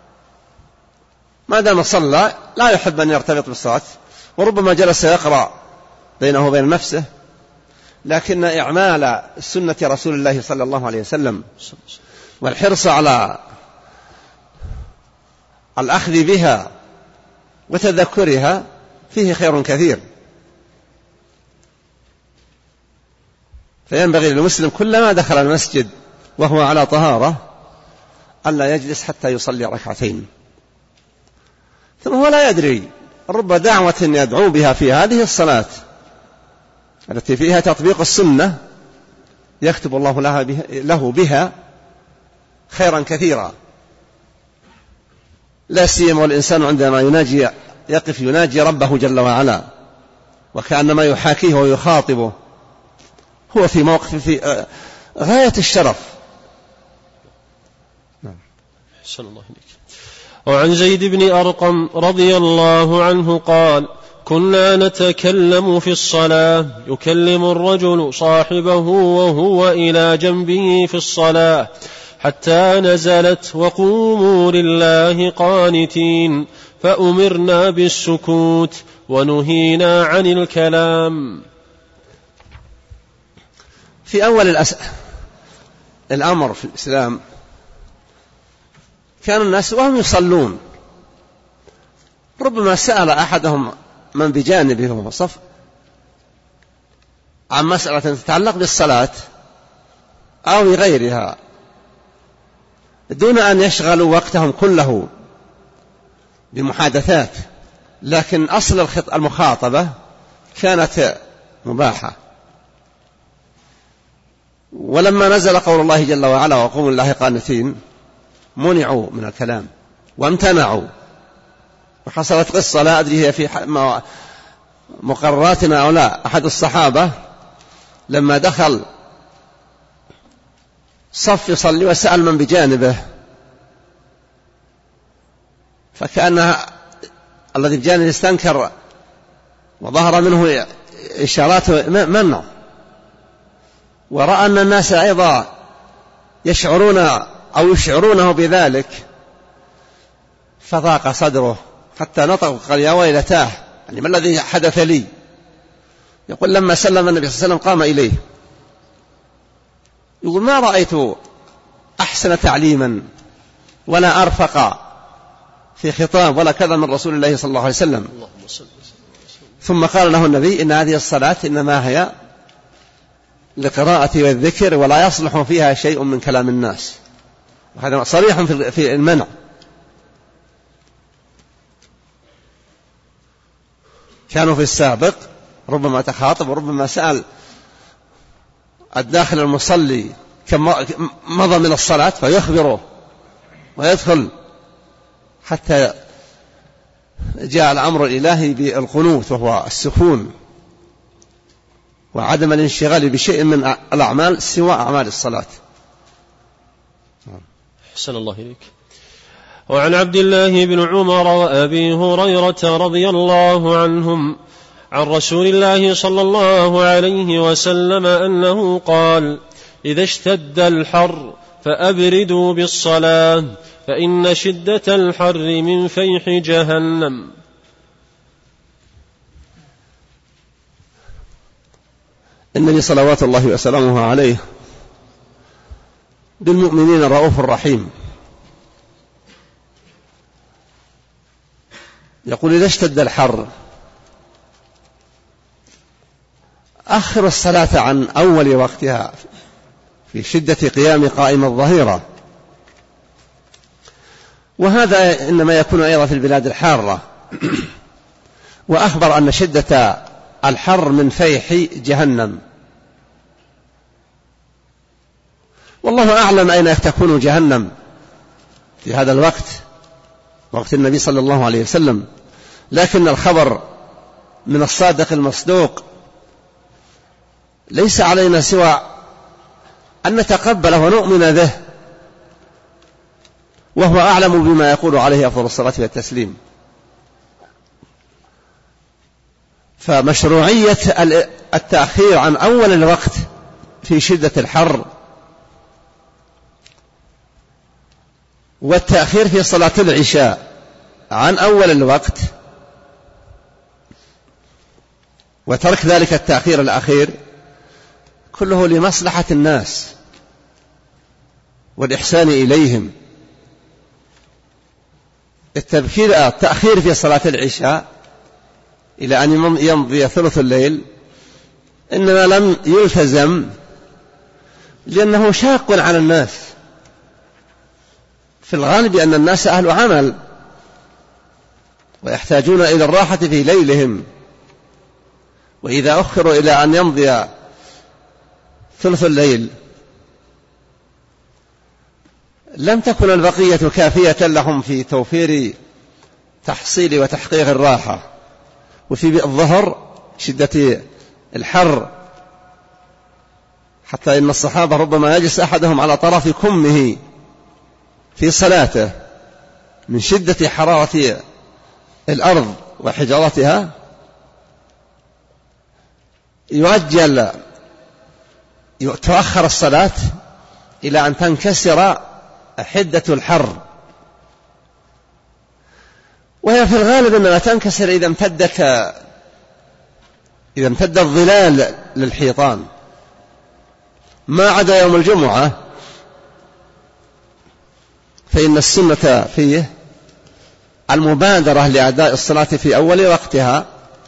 ما دام صلى لا يحب أن يرتبط بالصلاة، وربما جلس يقرأ بينه وبين نفسه، لكن إعمال سنة رسول الله صلى الله عليه وسلم والحرص على الأخذ بها وتذكرها فيه خير كثير. فينبغي للمسلم كلما دخل المسجد وهو على طهارة ألا يجلس حتى يصلي ركعتين. ثم هو لا يدري، رب دعوة يدعو بها في هذه الصلاة التي فيها تطبيق السنة يكتب الله لها بها له بها خيرا كثيرا، لا سيما والإنسان عندما يناجي يقف يناجي ربه جل وعلا وكأنما يحاكيه ويخاطبه، هو في موقف في غاية الشرف. أحسن الله إليك. وعن زيد بن أرقم رضي الله عنه قال كنا نتكلم في الصلاة يكلم الرجل صاحبه وهو إلى جنبه في الصلاة حتى نزلت وقوموا لله قانتين فأمرنا بالسكوت ونهينا عن الكلام. في أول الأس... الأمر في الإسلام كان الناس وهم يصلون ربما سأل أحدهم من بجانبه في الصف عن مسألة تتعلق بالصلاة أو بغيرها، دون أن يشغلوا وقتهم كله بمحادثات، لكن أصل المخاطبة كانت مباحة. ولما نزل قول الله جل وعلا وقوموا لله قانتين منعوا من الكلام وامتنعوا. وحصلت قصة لا أدري هي في مقرراتنا أو لا، أحد الصحابة لما دخل صف يصلي وسأل من بجانبه، فكأن الذي بجانبه استنكر وظهر منه إشارات منع، ورأى أن الناس أيضا يشعرون أو يشعرونه بذلك فضاق صدره حتى نطق قال يا ويلتاه، يعني ما الذي حدث لي؟ يقول لما سلم النبي صلى الله عليه وسلم قام إليه، يقول ما رأيت أحسن تعليما ولا أرفق في خطاب ولا كذا من رسول الله صلى الله عليه وسلم. ثم قال له النبي إن هذه الصلاة إنما هي لقراءة والذكر ولا يصلح فيها شيء من كلام الناس. وهذا صريح في المنع. كانوا في السابق ربما تخاطب وربما سأل الداخل المصلي كم مضى من الصلاة فيخبره ويدخل، حتى جاء الأمر الإلهي بالقنوت وهو السكون وعدم الانشغال بشيء من الأعمال سوى أعمال الصلاة. أحسن الله إليك. وعن عبد الله بن عمر وأبي هريرة رضي الله عنهم عن رسول الله صلى الله عليه وسلم أنه قال إذا اشتد الحر فأبردوا بالصلاة فإن شدة الحر من فيح جهنم. النبي صلوات الله وسلامه عليه بالمؤمنين رؤوف رحيم، يقول إذا اشتد الحر أخر الصلاة عن أول وقتها في شدة قيام قائم الظهيرة، وهذا إنما يكون أيضا في البلاد الحارة. وأخبر أن شدة الحر من فيح جهنم، والله أعلم أين تكون جهنم في هذا الوقت، وقت النبي صلى الله عليه وسلم، لكن الخبر من الصادق المصدوق ليس علينا سوى أن نتقبله ونؤمن به، وهو أعلم بما يقول عليه أفضل الصلاة والتسليم. فمشروعية التأخير عن أول الوقت في شدة الحر والتأخير في صلاة العشاء عن أول الوقت وترك ذلك التأخير الأخير كله لمصلحة الناس والإحسان إليهم. التبكير التأخير في صلاة العشاء إلى أن يمضي ثلث الليل إنما لم يلتزم لأنه شاق على الناس، في الغالب أن الناس أهل عمل ويحتاجون إلى الراحة في ليلهم، وإذا أخروا إلى أن يمضي ثلث الليل لم تكن البقية كافية لهم في توفير تحصيل وتحقيق الراحة. وفي الظهر شدة الحر حتى إن الصحابة ربما يجلس أحدهم على طرف كمه في صلاته من شدة حرارة الأرض وحجارتها، يؤجل تؤخر الصلاة إلى أن تنكسر حدة الحر، وهي في الغالب أنها تنكسر إذا امتدت إذا امتد الظلال للحيطان، ما عدا يوم الجمعة فإن السنة فيه المبادرة لأداء الصلاة في أول وقتها.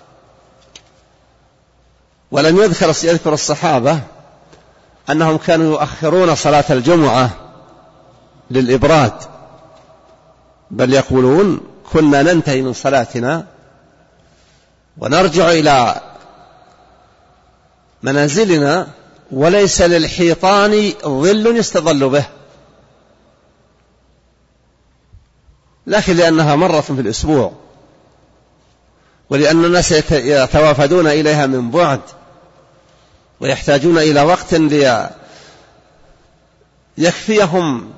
ولم يذكر يذكر الصحابة أنهم كانوا يؤخرون صلاة الجمعة للإبراد، بل يقولون كنا ننتهي من صلاتنا ونرجع إلى منازلنا وليس للحيطان ظل يستظل به، لكن لأنها مرة في الأسبوع ولأن الناس يتوافدون إليها من بعد ويحتاجون إلى وقت ليكفيهم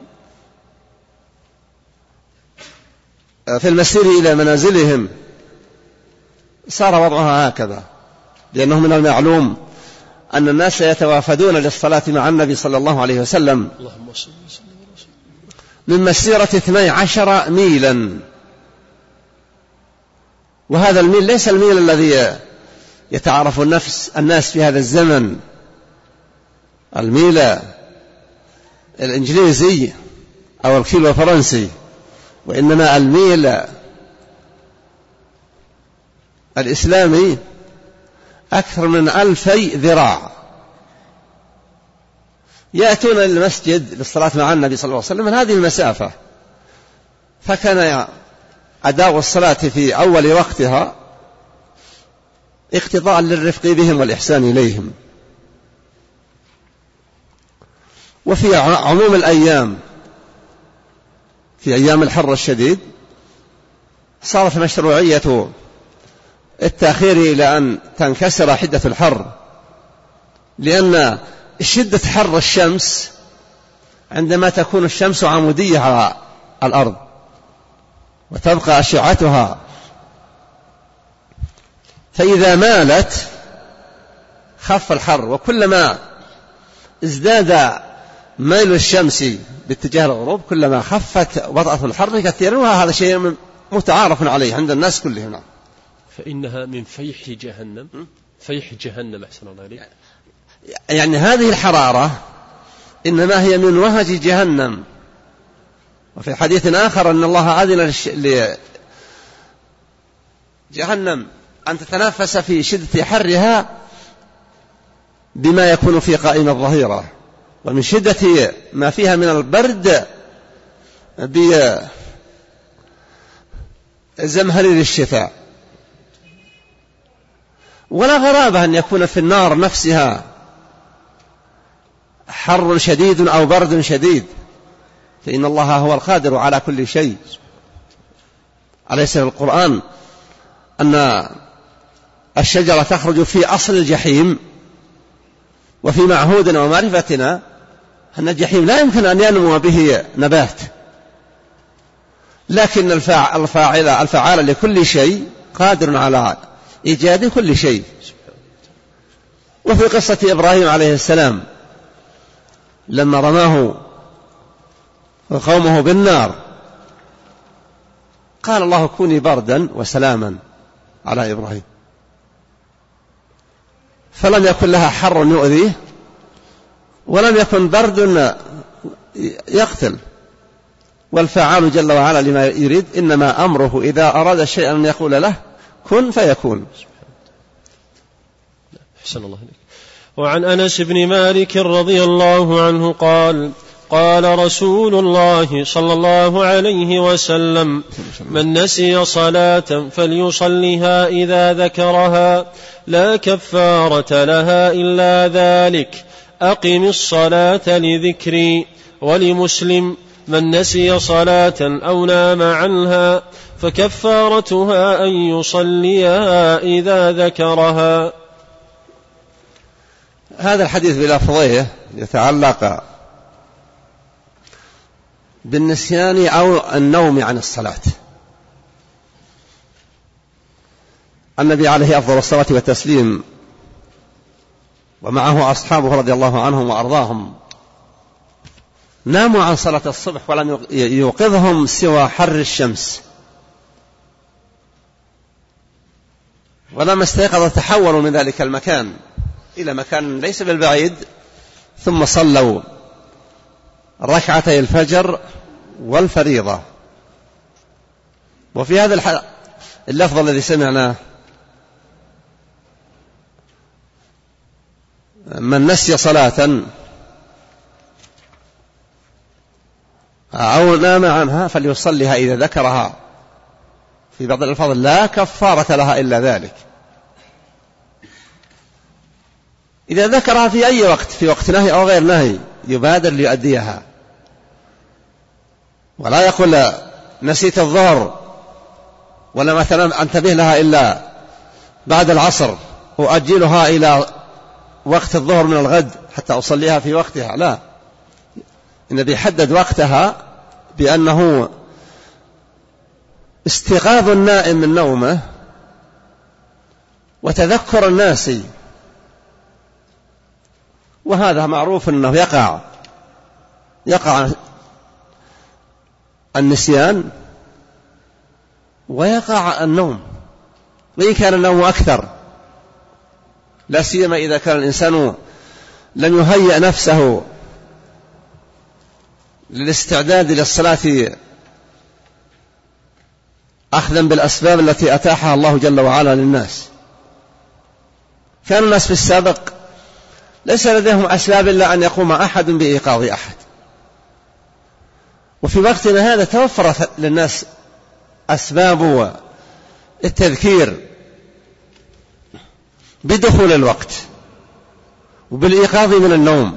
في المسير إلى منازلهم، صار وضعها هكذا، لأنه من المعلوم أن الناس يتوافدون للصلاة مع النبي صلى الله عليه وسلم من مسيرة اثني عشر ميلا، وهذا الميل ليس الميل الذي يتعرف النفس الناس في هذا الزمن، الميل الإنجليزي أو الكيلو الفرنسي، وإنما الميل الإسلامي أكثر من ألفي ذراع. يأتون للمسجد للصلاة مع النبي صلى الله عليه وسلم من هذه المسافة، فكان أداء الصلاة في أول وقتها اقتضاء للرفق بهم والإحسان إليهم. وفي عموم الأيام، في أيام الحر الشديد، صارت مشروعية التأخير إلى أن تنكسر حدة الحر، لأن شدة حر الشمس عندما تكون الشمس عمودية على الأرض وتبقى أشعتها، فإذا مالت خف الحر، وكلما ازداد ميل الشمس باتجاه الغروب كلما خفت وطأة الحر كثيرا، وهذا شيء متعارف عليه عند الناس كلهم. فإنها من فيح جهنم، فيح جهنم أحسن الله عليك. يعني هذه الحرارة إنما هي من وهج جهنم. وفي حديث آخر أن الله أذن لجهنم أن تتنافس في شدة حرها بما يكون في قائم الظهيرة، ومن شدة ما فيها من البرد بزمهرير الشتاء. ولا غرابة أن يكون في النار نفسها حر شديد أو برد شديد، فإن الله هو القادر على كل شيء. أليس في القرآن أن الشجرة تخرج في أصل الجحيم؟ وفي معهودنا ومعرفتنا أن الجحيم لا يمكن أن ينمو به نبات، لكن الفاعل الفعال لكل شيء قادر على إيجاد كل شيء. وفي قصة إبراهيم عليه السلام لما رماه قومه بالنار قال الله كوني بردا وسلاما على إبراهيم، فلم يكن لها حر يؤذيه ولم يكن برد يقتل. والفعال جل وعلا لما يريد إنما أمره إذا أراد شيئا أن يقول له كن فيكون. أحسن الله عليك. وعن أنس بن مالك رضي الله عنه قال قال رسول الله صلى الله عليه وسلم من نسي صلاة فليصلها إذا ذكرها لا كفارة لها إلا ذلك أقم الصلاة لذكري. ولمسلم من نسي صلاة أو نام عنها فكفارتها أن يصليها إذا ذكرها. هذا الحديث بلفظه يتعلق بالنسيان أو النوم عن الصلاة. النبي عليه أفضل الصلاة والتسليم ومعه أصحابه رضي الله عنهم وأرضاهم ناموا عن صلاة الصبح ولم يوقظهم سوى حر الشمس، ولما استيقظوا تحولوا من ذلك المكان إلى مكان ليس بالبعيد، ثم صلوا ركعتي الفجر والفريضة. وفي هذا اللفظ الذي سمعناه من نسي صلاة أو نام عنها فليصليها إذا ذكرها. في بعض الألفاظ لا كفارة لها إلا ذلك. إذا ذكرها في أي وقت، في وقت نهي أو غير نهي، يبادر ليؤديها، ولا يقول نسيت الظهر ولا مثلا أنتبه لها إلا بعد العصر وأجلها إلى وقت الظهر من الغد حتى أصليها في وقتها. لا، النبي حدد وقتها بأنه استيقاظ النائم من نومه وتذكر الناس، وهذا معروف أنه يقع يقع النسيان ويقع النوم، وإن كان النوم أكثر، لا سيما إذا كان الإنسان لم يهيئ نفسه للاستعداد للصلاة أخذا بالأسباب التي أتاحها الله جل وعلا للناس. كان الناس في السابق ليس لديهم أسباب إلا أن يقوم أحد بإيقاظ أحد، وفي وقتنا هذا توفرت للناس أسباب التذكير بدخول الوقت وبالإيقاظ من النوم،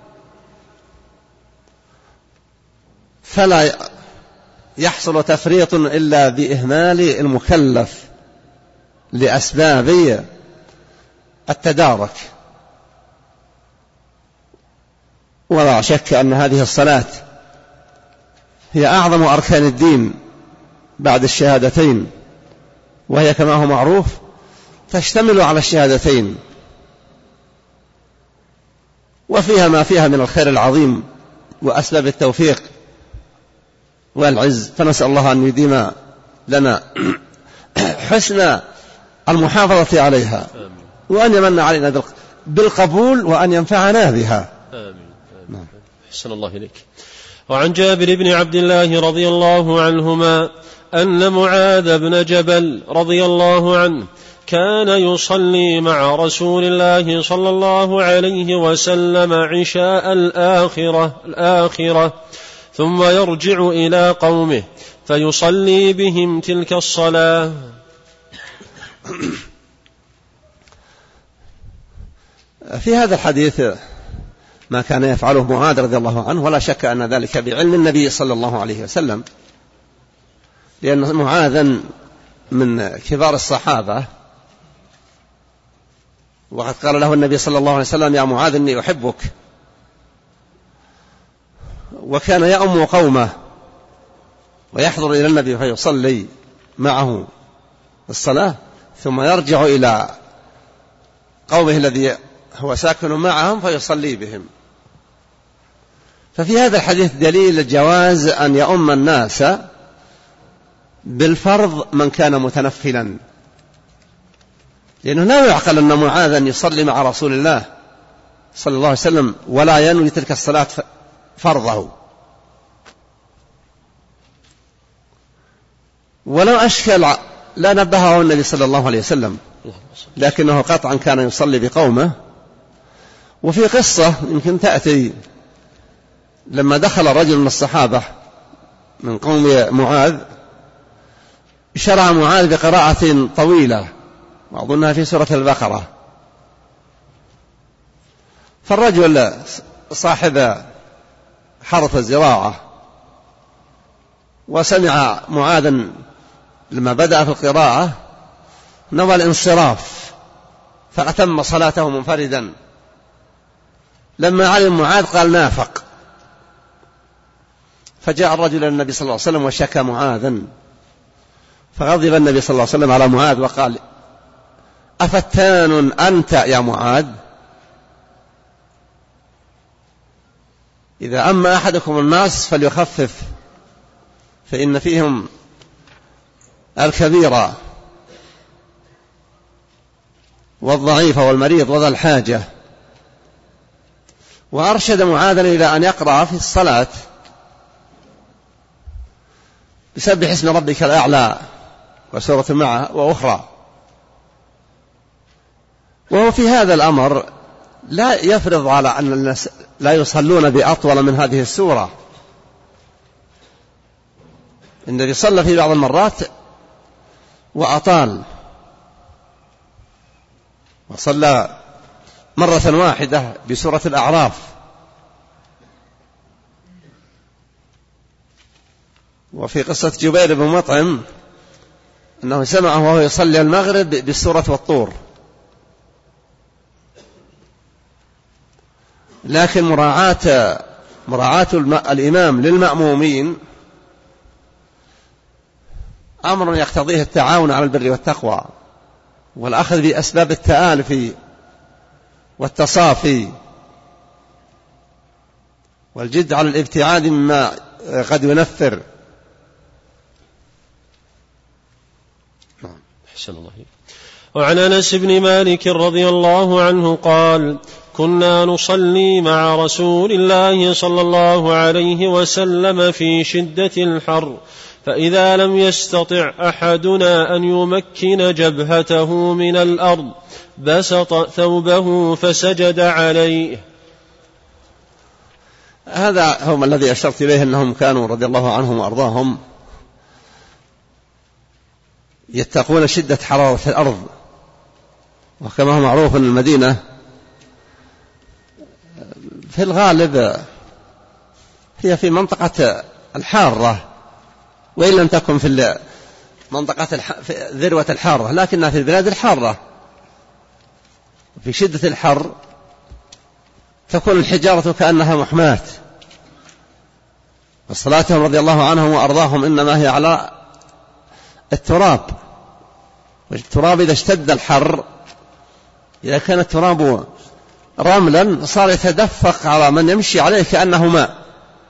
فلا يحصل تفريط إلا بإهمال المكلف لأسباب التدارك. ولا شك أن هذه الصلاة هي أعظم أركان الدين بعد الشهادتين، وهي كما هو معروف تشتمل على الشهادتين، وفيها ما فيها من الخير العظيم وأسباب التوفيق والعز. فنسأل الله أن يديم لنا حسن المحافظة عليها، وأن يمن علينا بالقبول وأن ينفعنا بها. آمين. آمين. حسن الله إليك. وعن جابر بن عبد الله رضي الله عنهما أن معاذ بن جبل رضي الله عنه كان يصلي مع رسول الله صلى الله عليه وسلم عشاء الآخرة, الآخرة ثم يرجع إلى قومه فيصلي بهم تلك الصلاة. في هذا الحديث ما كان يفعله معاذ رضي الله عنه، ولا شك أن ذلك بعلم النبي صلى الله عليه وسلم، لأن معاذا من كبار الصحابة، وقد قال له النبي صلى الله عليه وسلم يا معاذ إني أحبك، وكان يأم قومه ويحضر إلى النبي فيصلي معه الصلاة ثم يرجع إلى قومه الذي هو ساكن معهم فيصلي بهم. ففي هذا الحديث دليل جواز أن يؤم الناس بالفرض من كان متنفلا، لأنه لا يعقل أن معاذا يصلي مع رسول الله صلى الله عليه وسلم ولا ينوي تلك الصلاة فرضه. ولو أشكل لا نبهه النبي صلى الله عليه وسلم، لكنه قطعا كان يصلي بقومه. وفي قصة يمكن تأتي لما دخل رجل من الصحابة من قوم معاذ، شرع معاذ بقراءة طويلة وأظنها في سورة البقرة، فالرجل صاحب حرث الزراعة وسمع معاذا لما بدأ في القراءة نوى الانصراف فأتم صلاته منفردا. لما علم معاذ قال نافق، فجاء الرجل إلى النبي صلى الله عليه وسلم وشكى معاذا، فغضب النبي صلى الله عليه وسلم على معاذ وقال أفتان أنت يا معاذ؟ إذا أما أحدكم الناس فليخفف فإن فيهم الكبير والضعيف والمريض وذا الحاجة. وأرشد معاذا إلى أن يقرأ في الصلاة بسبح اسم ربك الأعلى وسورة معه وأخرى. وهو في هذا الأمر لا يفرض على أن الناس لا يصلون بأطول من هذه السورة، النبي صلى في بعض المرات وأطال، وصلى مرة واحدة بسورة الأعراف. وفي قصة جبير بن مطعم أنه سمعه وهو يصلي المغرب بالسورة والطور. لكن مراعاة مراعاة الإمام للمأمومين أمر يقتضيه التعاون على البر والتقوى والأخذ بأسباب التآلف والتصافي والجد على الابتعاد مما قد ينفر. أحسن الله. وعن أنس بن مالك رضي الله عنه قال: كنا نصلي مع رسول الله صلى الله عليه وسلم في شدة الحر، فإذا لم يستطع أحدنا أن يمكن جبهته من الأرض بسط ثوبه فسجد عليه. هذا هو الذي أشرت إليه، أنهم كانوا رضي الله عنهم وأرضاهم يتقون شدة حرارة الأرض. وكما هو معروف أن المدينة في الغالب هي في منطقة الحارة، وإن لم تكن في منطقة في ذروة الحارة، لكنها في البلاد الحارة. في شدة الحر تكون الحجارة كأنها محماة. وصلاتهم رضي الله عنهم وأرضاهم إنما هي على التراب، والتراب إذا اشتد الحر، إذا كان التراب رملا صار يتدفق على من يمشي عليه كأنه ماء.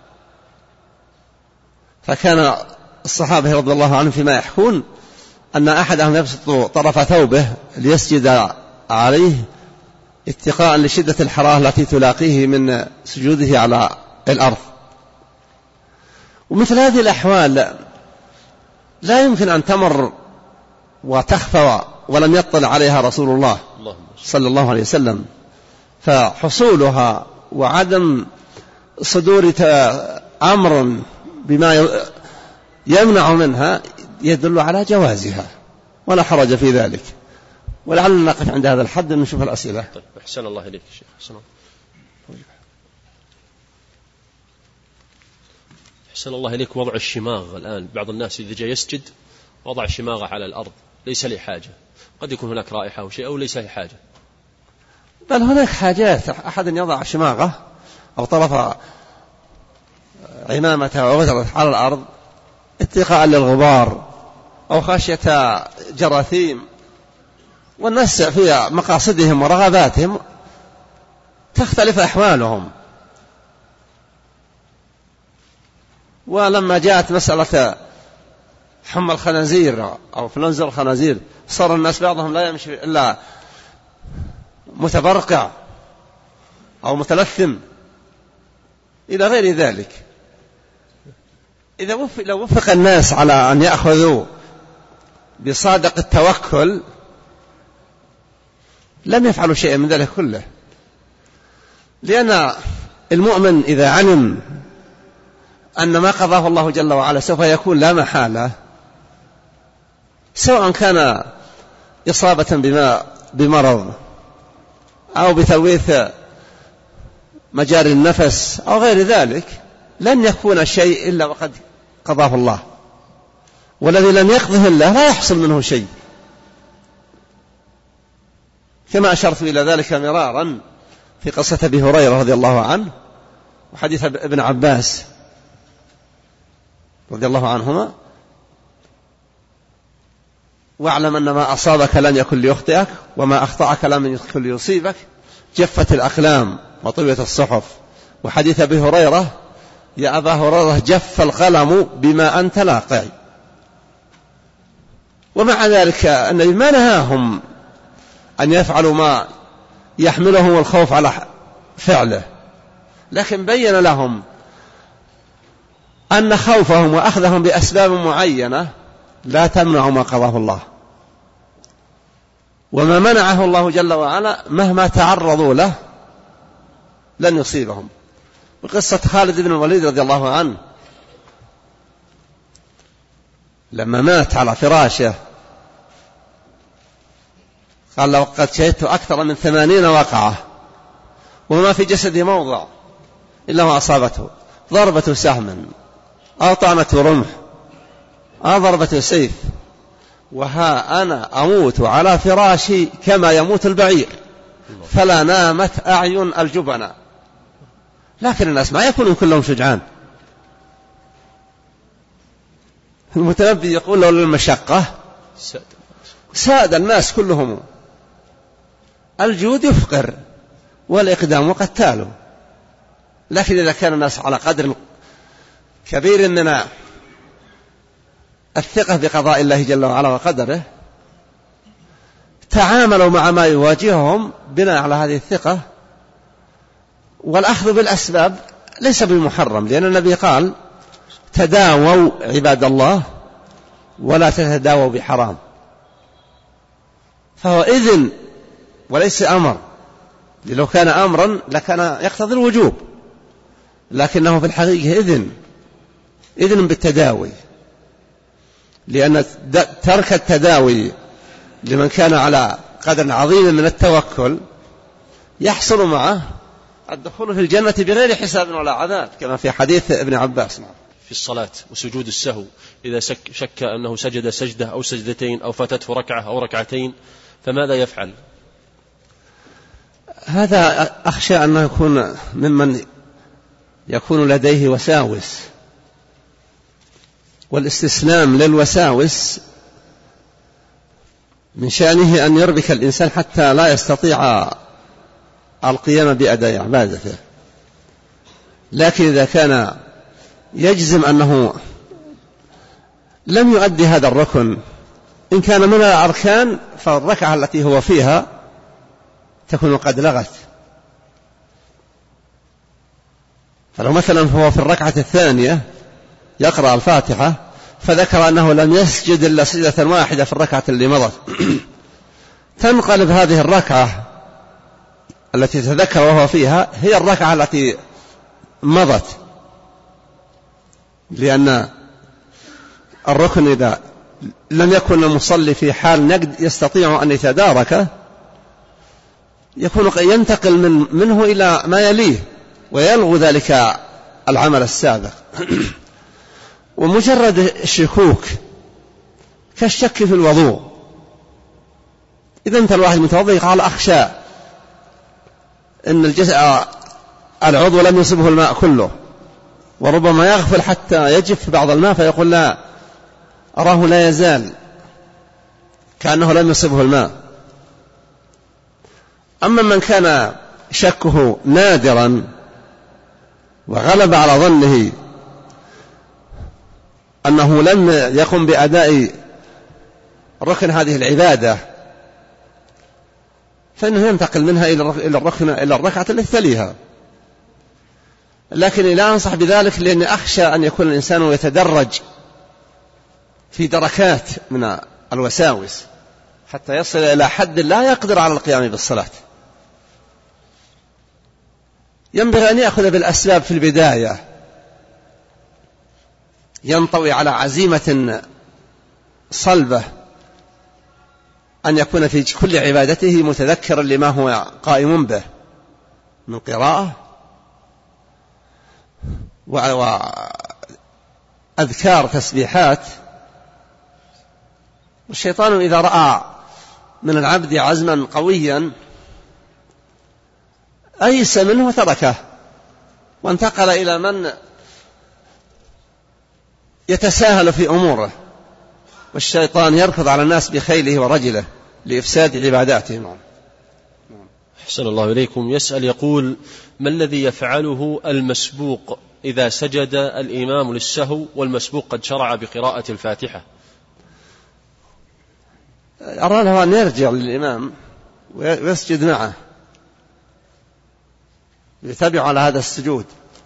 فكان الصحابة رضي الله عنهم فيما يحكون أن أحدهم يبسط طرف ثوبه ليسجد عليه اتقاء لشدة الحرارة التي تلاقيه من سجوده على الأرض. ومثل هذه الأحوال لا يمكن أن تمر وتخفى ولم يطلع عليها رسول الله صلى الله عليه وسلم، فحصولها وعدم صدور أمر بما يمنع منها يدل على جوازها، ولا حرج في ذلك. ولعلنا نقف عند هذا الحد ونشوف الأسئلة. طيب، أحسن الله إليك شيخ. أحسن أحسن الله إليك. وضع الشماغ الآن، بعض الناس إذا جاء يسجد وضع الشماغ على الأرض ليس لي حاجة، قد يكون هناك رائحة أو شيء، أو ليس لي حاجة. بل هناك حاجات، أحد يضع شماغه أو طرف عمامته أو غدرة على الأرض اتقاء للغبار أو خشية جراثيم، والناس في مقاصدهم ورغباتهم تختلف أحوالهم. ولما جاءت مسألة حمى الخنازير أو فلنزا الخنازير صار الناس بعضهم لا يمشي إلا متبرقع أو متلثم إلى غير ذلك. إذا وفق لو وفق الناس على أن يأخذوا بصادق التوكل لم يفعلوا شيئا من ذلك كله، لأن المؤمن إذا علم أن ما قضاه الله جل وعلا سوف يكون لا محالة، سواء كان إصابة بما بمرض أو بتلويث مجاري النفس أو غير ذلك، لن يكون شيء إلا وقد قضاه الله، والذي لم يقضه الله لا يحصل منه شيء، كما أشرت إلى ذلك مرارا في قصة أبي هريرة رضي الله عنه وحديث ابن عباس رضي الله عنهما: واعلم أن ما أصابك لن يكن ليخطئك وما أخطأك لم يكن ليصيبك، جفت الأقلام وطويت الصحف. وحديث أبي هريرة: يا أبا هريرة جف القلم بما أنت لاقع. ومع ذلك النبي ما نهاهم أن يفعلوا ما يحملهم الخوف على فعله، لكن بين لهم أن خوفهم وأخذهم بأسباب معينة لا تمنع ما قضاه الله، وما منعه الله جل وعلا مهما تعرضوا له لن يصيبهم. وقصة خالد بن الوليد رضي الله عنه لما مات على فراشه قال لو قد شهدت أكثر من ثمانين وقعة وما في جسدي موضع إلا ما أصابته ضربة سهم أو طعنة رمح أو ضربة سيف، وها أنا أموت على فراشي كما يموت البعير، فلا نامت أعين الجبناء. لكن الناس ما يكونون كلهم شجعان. المتنبي يقول لولا المشقة ساد الناس كلهم. الجود يفقر والإقدام قتال. لكن إذا كان الناس على قدر كبير من الثقة بقضاء الله جل وعلا وقدره تعاملوا مع ما يواجههم بناء على هذه الثقة، والأخذ بالأسباب ليس بمحرم، لأن النبي قال تداووا عباد الله ولا تتداووا بحرام، فهو إذن وليس أمر. لو كان أمرا لكان يقتضي الوجوب، لكنه في الحقيقة إذن إذن بالتداوي، لأن ترك التداوي لمن كان على قدر عظيم من التوكل يحصل معه الدخول في الجنة بغير حساب ولا عذاب، كما في حديث ابن عباس. في الصلاة وسجود السهو إذا شك أنه سجد سجدة أو سجدتين أو فاتته ركعة أو ركعتين فماذا يفعل؟ هذا أخشى أنه يكون ممن يكون لديه وساوس، والاستسلام للوساوس من شأنه أن يربك الإنسان حتى لا يستطيع القيام بأداء عبادته. لكن إذا كان يجزم أنه لم يؤدي هذا الركن، إن كان من الأركان فالركعة التي هو فيها تكون قد لغت. فلو مثلا هو في الركعة الثانية يقرأ الفاتحة فذكر أنه لم يسجد إلا سجدة واحدة في الركعة اللي مضت، تنقلب هذه الركعة التي تذكر وهو فيها هي الركعة التي مضت، لأن الركن إذا لم يكن المصلي في حال يستطيع أن يتداركه يكون ينتقل من منه إلى ما يليه ويلغو ذلك العمل السابق. ومجرد الشكوك كالشك في الوضوء، إذا أنت الواحد متوضئ قال أخشى أن الجزء العضو لم يصبه الماء كله، وربما يغفل حتى يجف بعض الماء فيقول لا أراه لا يزال كأنه لم يصبه الماء. أما من كان شكه نادرا وغلب على ظنه أنه لم يقم بأداء ركن هذه العبادة فإنه ينتقل منها إلى الركن إلى الركعة التي تليها. لكن لا أنصح بذلك، لأني أخشى أن يكون الإنسان يتدرج في دركات من الوساوس حتى يصل إلى حد لا يقدر على القيام بالصلاة. ينبغي أن يأخذ بالأسباب في البداية، ينطوي على عزيمة صلبة أن يكون في كل عبادته متذكرا لما هو قائم به من قراءة وأذكار تسبيحات. والشيطان إذا رأى من العبد عزما قويا أيس منه وتركه وانتقل إلى من يتساهل في أموره، والشيطان يركض على الناس بخيله ورجله لإفساد عباداتهم. أحسن الله إليكم. يسأل يقول: ما الذي يفعله المسبوق إذا سجد الإمام للسهو والمسبوق قد شرع بقراءة الفاتحة؟ أرى له أن يرجع للإمام ويسجد معه، يتبع على هذا السجود.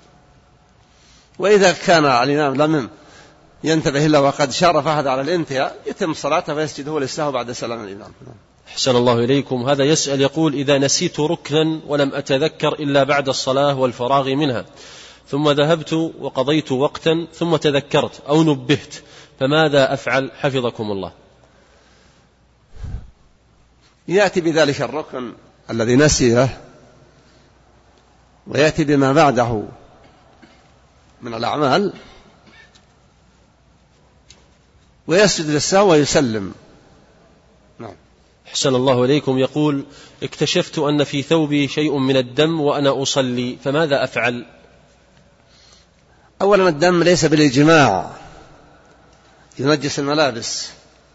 وإذا كان الإمام لم ينتبه إلا وقد شرف هذا على الانتهاء يتم صلاته ويسجد هو للسهو بعد سلام الإمام. أحسن الله إليكم. هذا يسأل يقول: إذا نسيت ركنا ولم أتذكر إلا بعد الصلاة والفراغ منها، ثم ذهبت وقضيت وقتا ثم تذكرت أو نبهت، فماذا أفعل حفظكم الله؟ يأتي بذلك الركن الذي نسيه ويأتي بما بعده من الأعمال ويسجد للسهو ويسلم. نعم. أحسن الله إليكم. يقول: اكتشفت أن في ثوبي شيء من الدم وأنا أصلي، فماذا أفعل؟ أولا الدم ليس بالإجماع ينجس الملابس،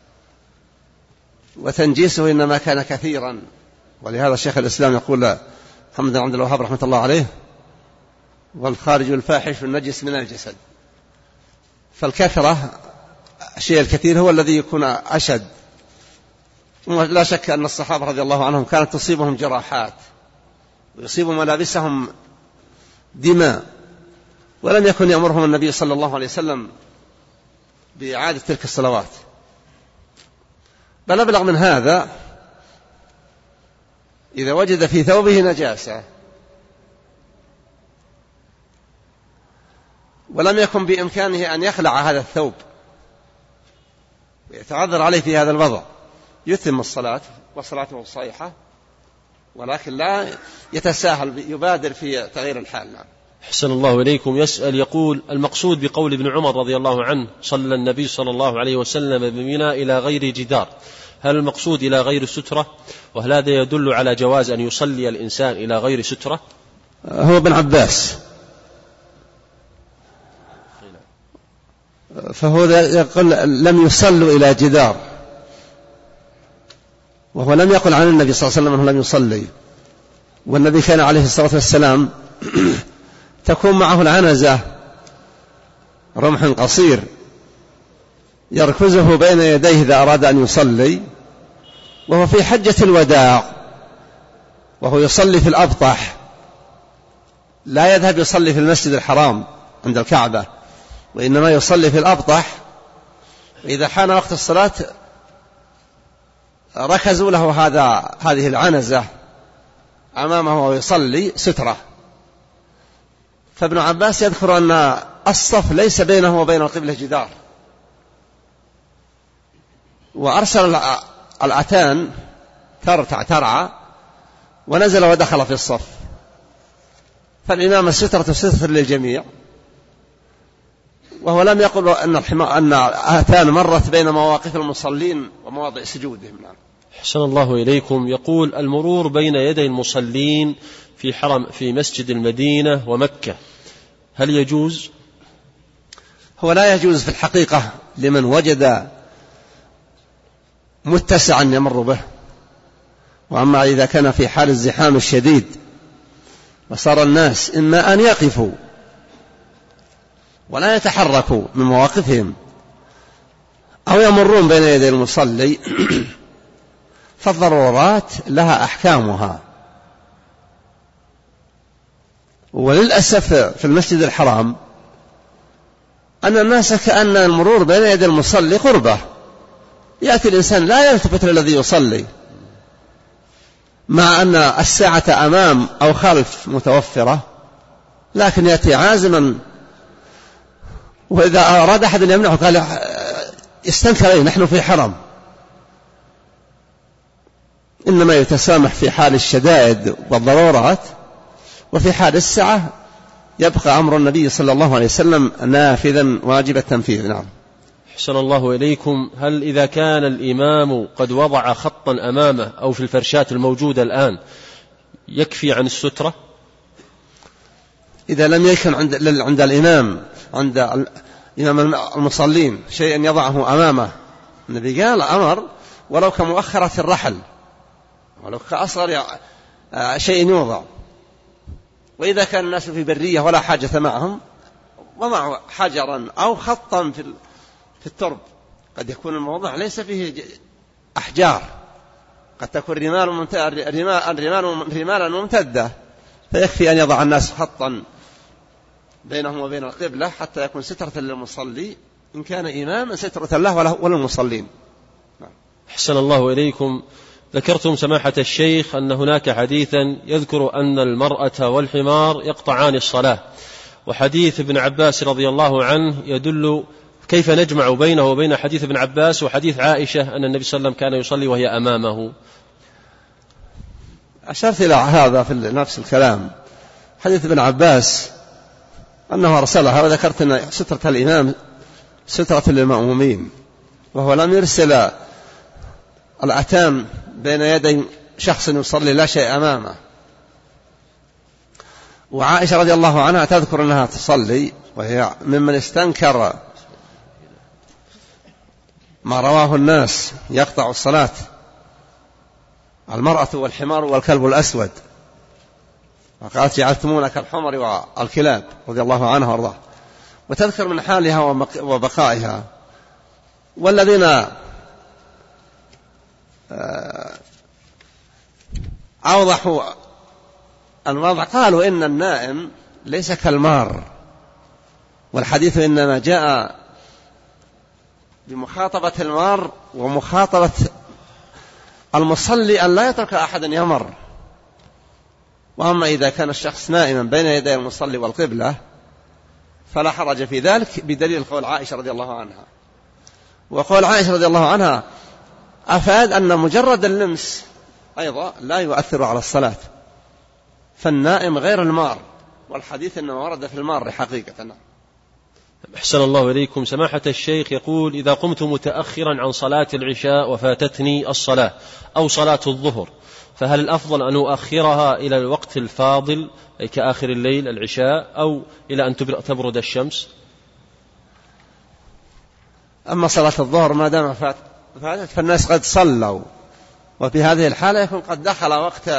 وتنجيسه إنما كان كثيرا، ولهذا شيخ الإسلام يقول محمد بن عبد الوهاب رحمة الله عليه: والخارج الفاحش النجس من الجسد. فالكثرة الشيء الكثير هو الذي يكون أشد. لا شك أن الصحابة رضي الله عنهم كانت تصيبهم جراحات ويصيب ملابسهم دماء، ولم يكن يأمرهم النبي صلى الله عليه وسلم بإعادة تلك الصلوات. بل أبلغ من هذا، إذا وجد في ثوبه نجاسة ولم يكن بإمكانه أن يخلع هذا الثوب ويتعذر عليه في هذا الوضع، يتم الصلاة وصلاته صحيحة، ولكن لا يتساهل يبادر في تغيير الحال. نعم. أحسن الله إليكم. يسأل يقول: المقصود بقول ابن عمر رضي الله عنه: صلى النبي صلى الله عليه وسلم بمنى إلى غير جدار، هل المقصود إلى غير سترة؟ وهل هذا يدل على جواز أن يصلي الإنسان إلى غير سترة؟ هو ابن عباس، فهو يقول لم يصلوا إلى جدار، وهو لم يقل عن النبي صلى الله عليه وسلم أنه لم يصلي. والنبي كان عليه الصلاة والسلام تكون معه العنزة، رمح قصير يركزه بين يديه إذا أراد أن يصلي، وهو في حجة الوداع وهو يصلي في الأبطح، لا يذهب يصلي في المسجد الحرام عند الكعبة، وإنما يصلي في الأبطح. إذا حان وقت الصلاة ركزوا له هذا هذه العنزة أمامه ويصلي سترة. فابن عباس يذكر أن الصف ليس بينه وبين القبلة جدار، وأرسل الأتان ترتع ترعى ونزل ودخل في الصف. فالإمام السترة ستر للجميع، وهو لم يقل أن أن الأتان مرت بين مواقف المصلين ومواضع سجودهم. أحسن الله إليكم. يقول: المرور بين يدي المصلين في حرم في مسجد المدينة ومكة، هل يجوز؟ هو لا يجوز في الحقيقة لمن وجد متسعا يمر به، وأما إذا كان في حال الزحام الشديد وصار الناس إما أن يقفوا ولا يتحركوا من مواقفهم أو يمرون بين يدي المصلي، فالضرورات لها أحكامها. وللأسف في المسجد الحرام أن الناس كأن المرور بين يدي المصلي قربة، يأتي الإنسان لا يلتفت للذي يصلي، مع أن الساعة أمام أو خلف متوفرة، لكن يأتي عازما، وإذا أراد أحد أن يمنعه قال استنكر أي نحن في حرم. إنما يتسامح في حال الشدائد والضرورات، وفي حال السعة يبقى أمر النبي صلى الله عليه وسلم نافذا واجب التنفيذ. نعم. أحسن الله إليكم. هل إذا كان الإمام قد وضع خطا أمامه أو في الفرشات الموجودة الآن يكفي عن السترة؟ إذا لم يكن عند, عند الإمام عند إمام المصلين شيء يضعه أمامه، النبي قال أمر ولو كمؤخرة الرحل، ولو كأصغر شيء يوضع. وإذا كان الناس في برية ولا حاجة معهم ومعه حجرا أو خطا في في الترب، قد يكون الموضع ليس فيه أحجار، قد تكون رمال رمالا ممتدة، فيكفي أن يضع الناس خطا بينهم وبين القبلة حتى يكون سترة للمصلي إن كان إماما، سترة له وللمصلين. أحسن الله إليكم. ذكرتم سماحة الشيخ أن هناك حديثا يذكر أن المرأة والحمار يقطعان الصلاة، وحديث ابن عباس رضي الله عنه يدل كيف نجمع بينه وبين حديث ابن عباس وحديث عائشة أن النبي صلى الله عليه وسلم كان يصلي وهي أمامه؟ أشرت إلى هذا في نفس الكلام. حديث ابن عباس أنه أرسلها، وذكرت أن سترة الإمام سترة للمأمومين، وهو لم يرسل الأتام بين يدي شخص يصلي لا شيء أمامه. وعائشة رضي الله عنها تذكر أنها تصلي، وهي ممن استنكر ما رواه الناس يقطع الصلاة، المرأة والحمار والكلب الأسود، وقالت جعلتمونا كالحمر والكلاب، رضي الله عنها وارضاه، وتذكر من حالها وبقائها. والذين أوضحوا الوضع قالوا إن النائم ليس كالمار، والحديث إنما جاء بمخاطبة المار ومخاطبة المصلي أن لا يترك أحدا يمر. وأما إذا كان الشخص نائما بين يدي المصلي والقبلة فلا حرج في ذلك، بدليل قول عائشة رضي الله عنها. وقول عائشة رضي الله عنها أفاد أن مجرد اللمس أيضا لا يؤثر على الصلاة، فالنائم غير المار، والحديث أنه ورد في المار حقيقة. أحسن الله إليكم. سماحة الشيخ يقول: إذا قمت متأخرا عن صلاة العشاء وفاتتني الصلاة أو صلاة الظهر، فهل الأفضل أن أؤخرها إلى الوقت الفاضل أي كآخر الليل العشاء، أو إلى أن تبرد الشمس؟ أما صلاة الظهر ما دام فاتت فالناس قد صلوا، وفي هذه الحالة يكون قد دخل وقت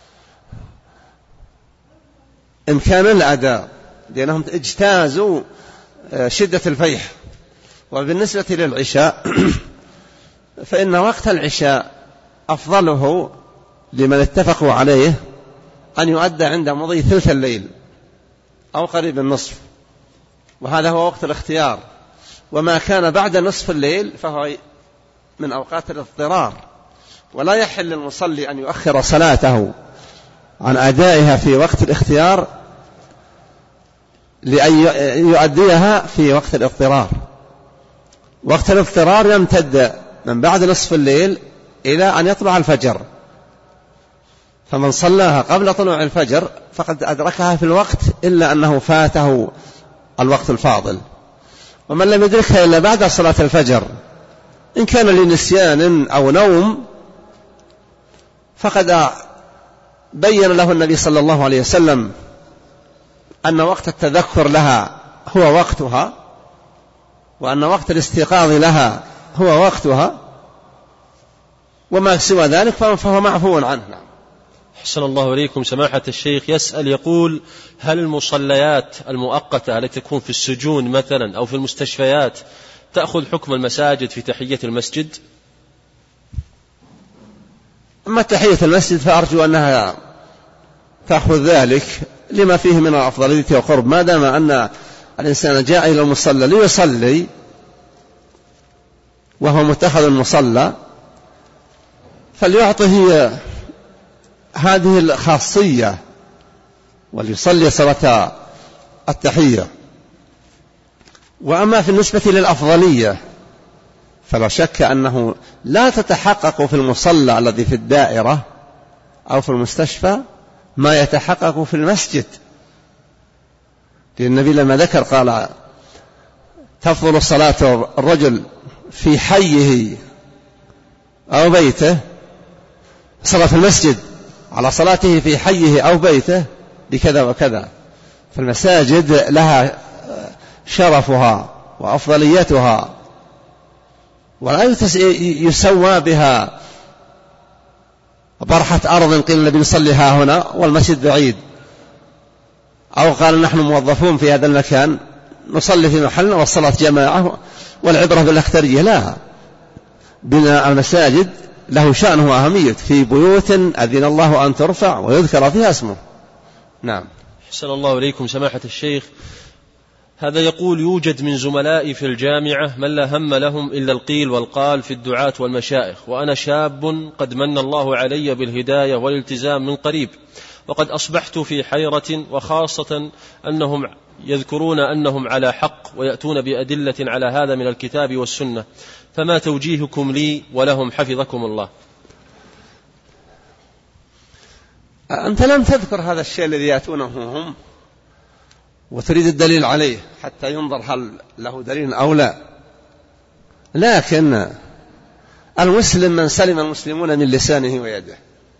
إمكان الأداء، لأنهم اجتازوا شدة الفيح. وبالنسبة للعشاء فإن وقت العشاء أفضله لمن اتفقوا عليه أن يؤدى عند مضي ثلث الليل أو قريب النصف، وهذا هو وقت الاختيار. وما كان بعد نصف الليل فهو من أوقات الاضطرار، ولا يحل للمصلي أن يؤخر صلاته عن أدائها في وقت الاختيار لأن يؤديها في وقت الاضطرار. وقت الاضطرار يمتد من بعد نصف الليل إلى أن يطلع الفجر، فمن صلاها قبل طلوع الفجر فقد أدركها في الوقت، إلا أنه فاته الوقت الفاضل. ومن لم يدركها إلا بعد صلاة الفجر إن كان لنسيان أو نوم فقد بين له النبي صلى الله عليه وسلم أن وقت التذكر لها هو وقتها، وأن وقت الاستيقاظ لها هو وقتها، وما سوى ذلك فهو معفو عنه. أحسن الله إليكم. سماحة الشيخ يسأل يقول: هل المصليات المؤقتة التي تكون في السجون مثلا أو في المستشفيات تأخذ حكم المساجد في تحية المسجد؟ أما تحية المسجد فأرجو أنها تأخذ ذلك لما فيه من الأفضلية والقرب، ما دام أن الإنسان جاء إلى المصلى ليصلي وهو متخذ المصلى فليعطه هذه الخاصية وليصلي صلاة التحية. وأما في النسبة للأفضلية فلا شك أنه لا تتحقق في المصلى الذي في الدائرة أو في المستشفى ما يتحقق في المسجد، لأن النبي لما ذكر قال: تفضل صلاة الرجل في حيه أو بيته، صلاة المسجد على صلاته في حيه أو بيته بكذا وكذا. فالمساجد لها شرفها وأفضليتها، ولا يسوى بها برحة أرض قيل النبي يصلي ها هنا والمسجد بعيد، أو قال نحن موظفون في هذا المكان نصلي في محلنا والصلاة جماعة والعبرة بالأخترية. لا، بناء المساجد له شأنه وأهمية في بيوت أذن الله أن ترفع ويذكر فيها اسمه. نعم. أحسن الله إليكم. سماحة الشيخ هذا يقول: يوجد من زملائي في الجامعة من لا هم لهم إلا القيل والقال في الدعاة والمشايخ، وأنا شاب قد من الله علي بالهداية والالتزام من قريب، وقد أصبحت في حيرة، وخاصة أنهم يذكرون أنهم على حق ويأتون بأدلة على هذا من الكتاب والسنة، فما توجيهكم لي ولهم حفظكم الله؟ أنت لم تذكر هذا الشيء الذي يأتونه هم وتريد الدليل عليه حتى ينظر هل له دليل أو لا. لكن المسلم من سلم المسلمون من لسانه ويده.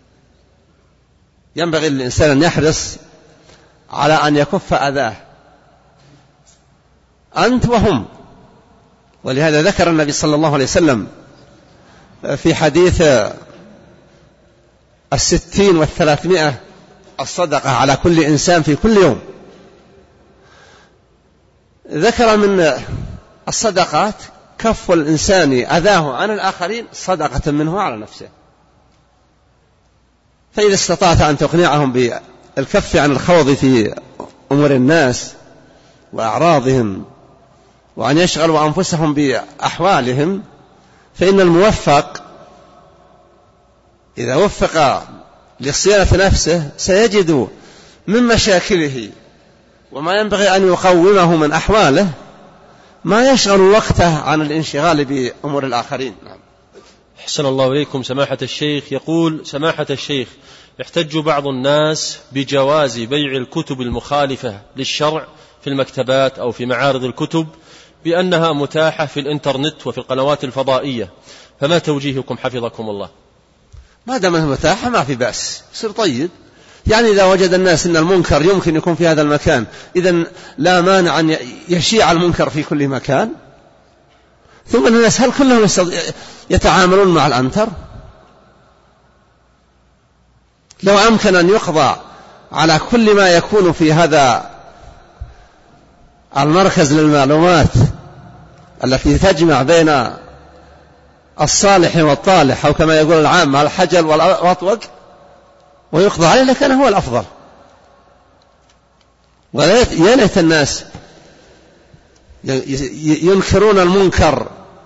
ينبغي للإنسان أن يحرص على أن يكف أذاه أنت وهم. ولهذا ذكر النبي صلى الله عليه وسلم في حديث الستين والثلاثمائة الصدقة على كل إنسان في كل يوم، ذكر من الصدقات كف الإنسان أذاه عن الآخرين صدقة منه على نفسه. فإذا استطعت أن تقنعهم بالكف عن الخوض في أمور الناس وأعراضهم وأن يشغلوا أنفسهم بأحوالهم، فإن الموفق إذا وفق لصيانة نفسه سيجد من مشاكله وما ينبغي أن يقومه من أحواله ما يشغل وقته عن الانشغال بأمور الآخرين. أحسن الله إليكم سماحة الشيخ. يقول سماحة الشيخ: يحتج بعض الناس بجواز بيع الكتب المخالفة للشرع في المكتبات أو في معارض الكتب بأنها متاحة في الإنترنت وفي القنوات الفضائية، فما توجيهكم حفظكم الله؟ ما دامت متاحة ما في بأس، يصير طيب. يعني إذا وجد الناس أن المنكر يمكن يكون في هذا المكان، إذن لا مانع أن يشيع المنكر في كل مكان. ثم الناس هل كلهم يتعاملون مع الأنتر؟ لو أمكن أن يقضى على كل ما يكون في هذا المركز للمعلومات التي تجمع بين الصالح والطالح، أو كما يقول العام الحجل والأطوق، ويقضى عليه لكان هو الأفضل. ويا ليت الناس ينكرون المنكر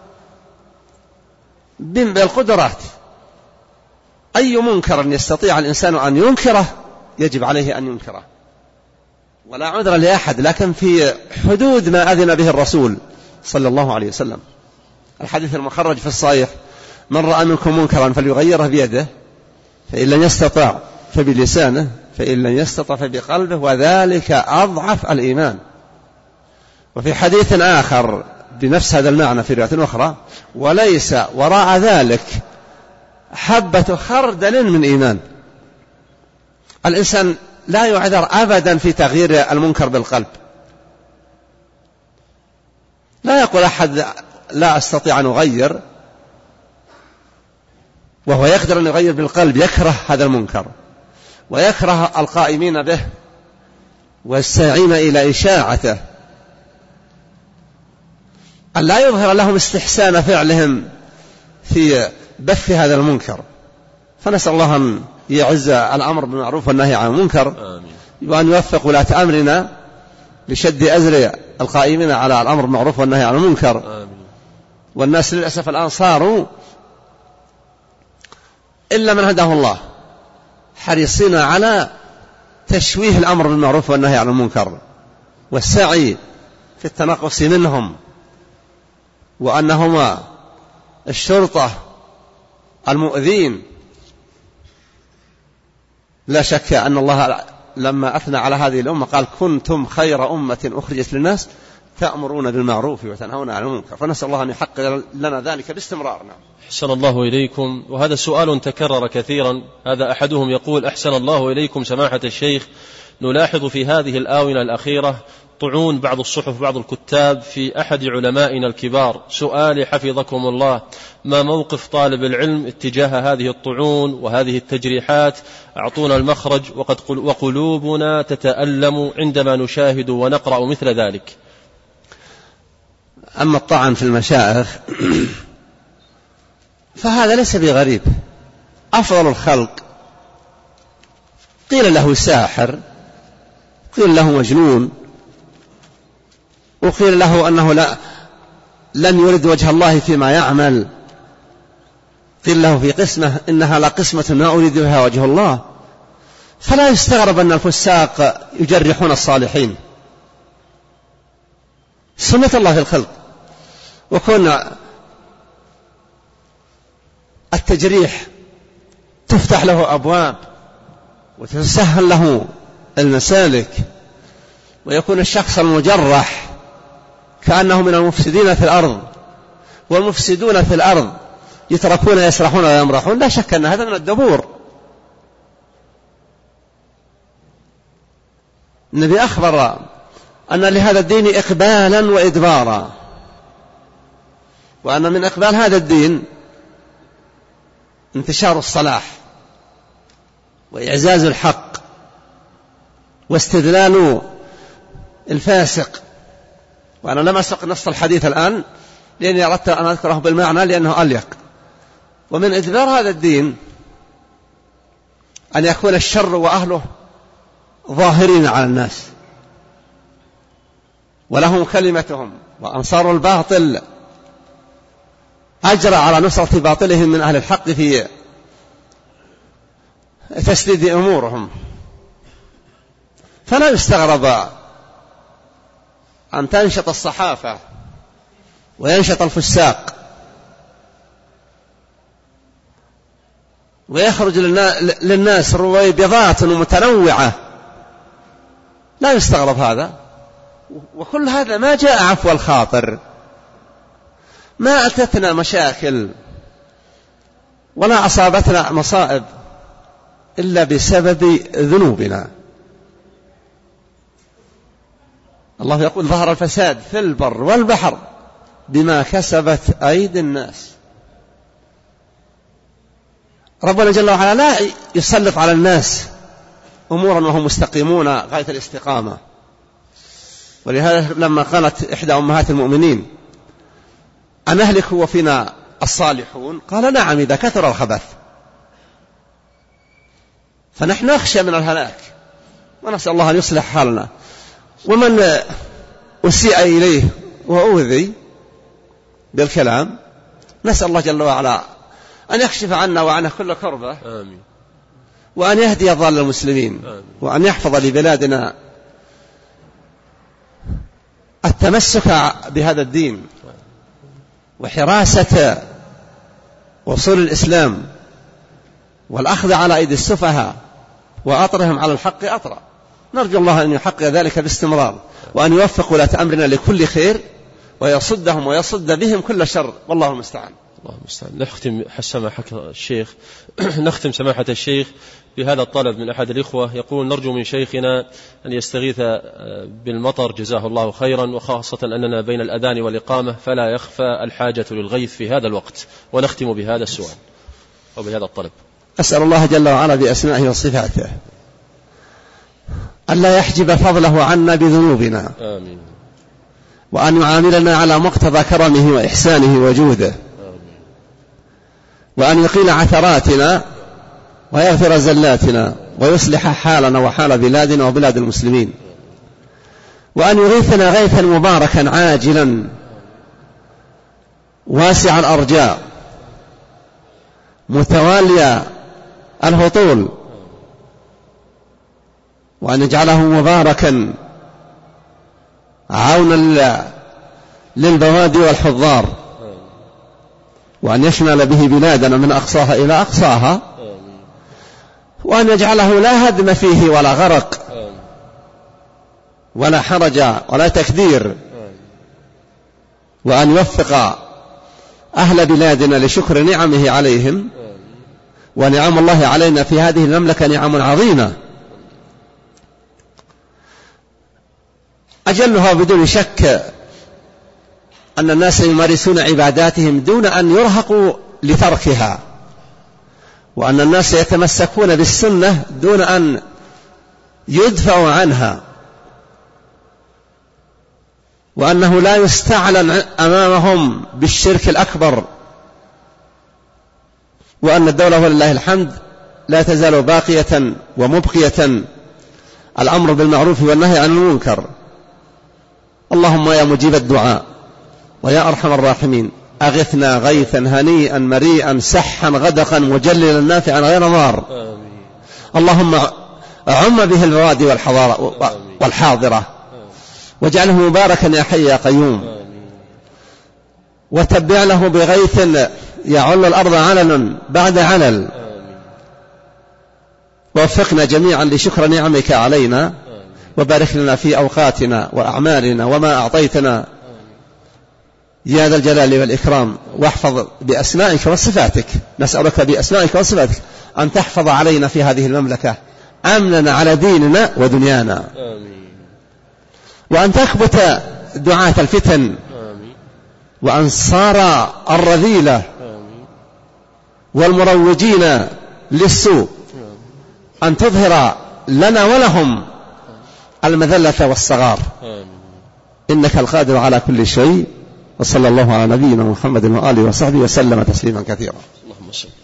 بالقدرات. أي منكر يستطيع الإنسان أن ينكره يجب عليه أن ينكره، ولا عذر لأحد، لكن في حدود ما أذن به الرسول صلى الله عليه وسلم. الحديث المخرج في الصحيح: من رأى منكم منكرا فليغيره بيده، فإن لم يستطع فبلسانه، فإن لم يستطع فبقلبه، وذلك أضعف الإيمان. وفي حديث آخر بنفس هذا المعنى في رواية أخرى: وليس وراء ذلك حبة خردل من إيمان. الإنسان لا يعذر أبدا في تغيير المنكر بالقلب. لا يقول أحد لا أستطيع أن أغير وهو يقدر أن يغير بالقلب، يكره هذا المنكر ويكره القائمين به والساعين إلى إشاعته، أن لا يظهر لهم استحسان فعلهم في بث هذا المنكر. فنسأل الله أن يعز الأمر بالمعروف والنهي عن المنكر، وأن يوفق ولاة أمرنا لشد أزر القائمين على الأمر بالمعروف والنهي عن المنكر. والناس للأسف الآن صاروا إلا من هداه الله حريصين على تشويه الأمر بالمعروف والنهي عن المنكر والسعي في التنقص منهم، وأنهما الشرطة المؤذين. لا شك أن الله لما أثنى على هذه الأمة قال: كنتم خير أمة أخرجت للناس تأمرون بالمعروف وتنهون عن المنكر. فنسأل الله أن يحقق لنا ذلك باستمرار. أحسن الله إليكم. وهذا سؤال تكرر كثيرا. هذا أحدهم يقول: أحسن الله إليكم سماحة الشيخ، نلاحظ في هذه الآونة الأخيرة طعون بعض الصحف بعض الكتاب في أحد علمائنا الكبار. سؤالي حفظكم الله: ما موقف طالب العلم اتجاه هذه الطعون وهذه التجريحات؟ أعطونا المخرج، وقد قل وقلوبنا تتألم عندما نشاهد ونقرأ مثل ذلك. أما الطعن في المشايخ فهذا ليس بغريب. أفضل الخلق قيل له ساحر، قيل له مجنون، وقيل له أنه لا لن يرد وجه الله فيما يعمل، قيل له في قسمة إنها لقسمة ما أريد بها وجه الله. فلا يستغرب أن الفساق يجرحون الصالحين، سنة الله في الخلق. وكون التجريح تفتح له أبواب وتسهل له المسالك، ويكون الشخص المجرح كأنه من المفسدين في الأرض، والمفسدون في الأرض يتركون يسرحون ويمرحون، لا شك أن هذا من الدبور. النبي أخبر أن لهذا الدين إقبالا وإدبارا، وأن من إقبال هذا الدين انتشار الصلاح وإعزاز الحق واستدلال الفاسق. وأنا لم أسق نص الحديث الآن لأني أردت أن أذكره بالمعنى لأنه أليق. ومن إدبار هذا الدين أن يكون الشر وأهله ظاهرين على الناس ولهم كلمتهم، وأنصار الباطل أجرى على نصرة باطلهم من أهل الحق في تسديد أمورهم. فلا يستغرب أن تنشط الصحافة وينشط الفساق ويخرج للناس رويبضات متنوعة، لا يستغرب هذا. وكل هذا ما جاء عفو الخاطر، ما أتتنا مشاكل ولا أصابتنا مصائب إلا بسبب ذنوبنا. الله يقول ظهر الفساد في البر والبحر بما كسبت أيدي الناس. ربنا جل وعلا لا يسلط على الناس أمورا وهم مستقيمون غاية الاستقامة. ولهذا لما قالت إحدى أمهات المؤمنين أنهلك وفينا الصالحون، قال نعم إذا كثر الخبث. فنحن نخشى من الهلاك ونسأل الله أن يصلح حالنا. ومن أسيء إليه وأوذي بالكلام نسأل الله جل وعلا أن يكشف عنا وعنه كل كربة، آمين. وأن يهدي ضال المسلمين، آمين. وأن يحفظ لبلادنا التمسك بهذا الدين وحراسة وصول الإسلام والأخذ على أيدي السفهاء وأطرهم على الحق أطرا. نرجو الله أن يحقق ذلك باستمرار، وأن يوفق ولاة أمرنا لكل خير ويصدهم ويصد بهم كل شر، والله المستعان. الله المستعان. نختم سماحة الشيخ نختم سماحة الشيخ بهذا الطلب من أحد الإخوة، يقول نرجو من شيخنا أن يستغيث بالمطر جزاه الله خيرا، وخاصة أننا بين الأذان والإقامة فلا يخفى الحاجة للغيث في هذا الوقت. ونختم بهذا السؤال أو بهذا الطلب. أسأل الله جل وعلا بأسمائه وصفاته ألا يحجب فضله عنا بذنوبنا، آمين. وأن يعاملنا على مقتضى كرمه وإحسانه وجوده، آمين. وأن يقيل عثراتنا ويغفر زلاتنا ويصلح حالنا وحال بلادنا وبلاد المسلمين، وأن يغيثنا غيثا مباركا عاجلا واسع الأرجاء متوالي الهطول، وأن يجعله مباركا عونا للبوادي والحضار، وأن يشمل به بلادنا من أقصاها إلى أقصاها، وأن يجعله لا هدم فيه ولا غرق ولا حرج ولا تكدير، وأن يوفق أهل بلادنا لشكر نعمه عليهم. ونعم الله علينا في هذه المملكة نعم عظيمة، أجلها بدون شك أن الناس يمارسون عباداتهم دون أن يرهقوا لتركها، وأن الناس يتمسكون بالسنة دون أن يدفعوا عنها، وأنه لا يستعلن أمامهم بالشرك الأكبر، وأن الدولة ولله الحمد لا تزال باقية ومبقية الأمر بالمعروف والنهي عن المنكر. اللهم يا مجيب الدعاء ويا أرحم الراحمين أغثنا غيثا هنيئا مريئا سحا غدقا مجللا نافعا غير ضار. اللهم عم به البوادي والحاضرة، واجعله مباركا يا حي يا قيوم، وتبع له بغيث يعل الأرض عللا بعد علل، ووفقنا جميعا لشكر نعمك علينا، وبارك لنا في أوقاتنا وأعمالنا وما أعطيتنا يا ذا الجلال والإكرام، واحفظ بأسمائك وصفاتك، نسألك بأسمائك وصفاتك أن تحفظ علينا في هذه المملكة أمننا على ديننا ودنيانا، وأن تكبت دعاة الفتن وأنصار الرذيلة والمروجين للسوء، أن تظهر لنا ولهم المذلة والصغار، إنك القادر على كل شيء. وصلى الله على نبينا محمد وآله وصحبه وسلم تسليما كثيرا. اللهم صل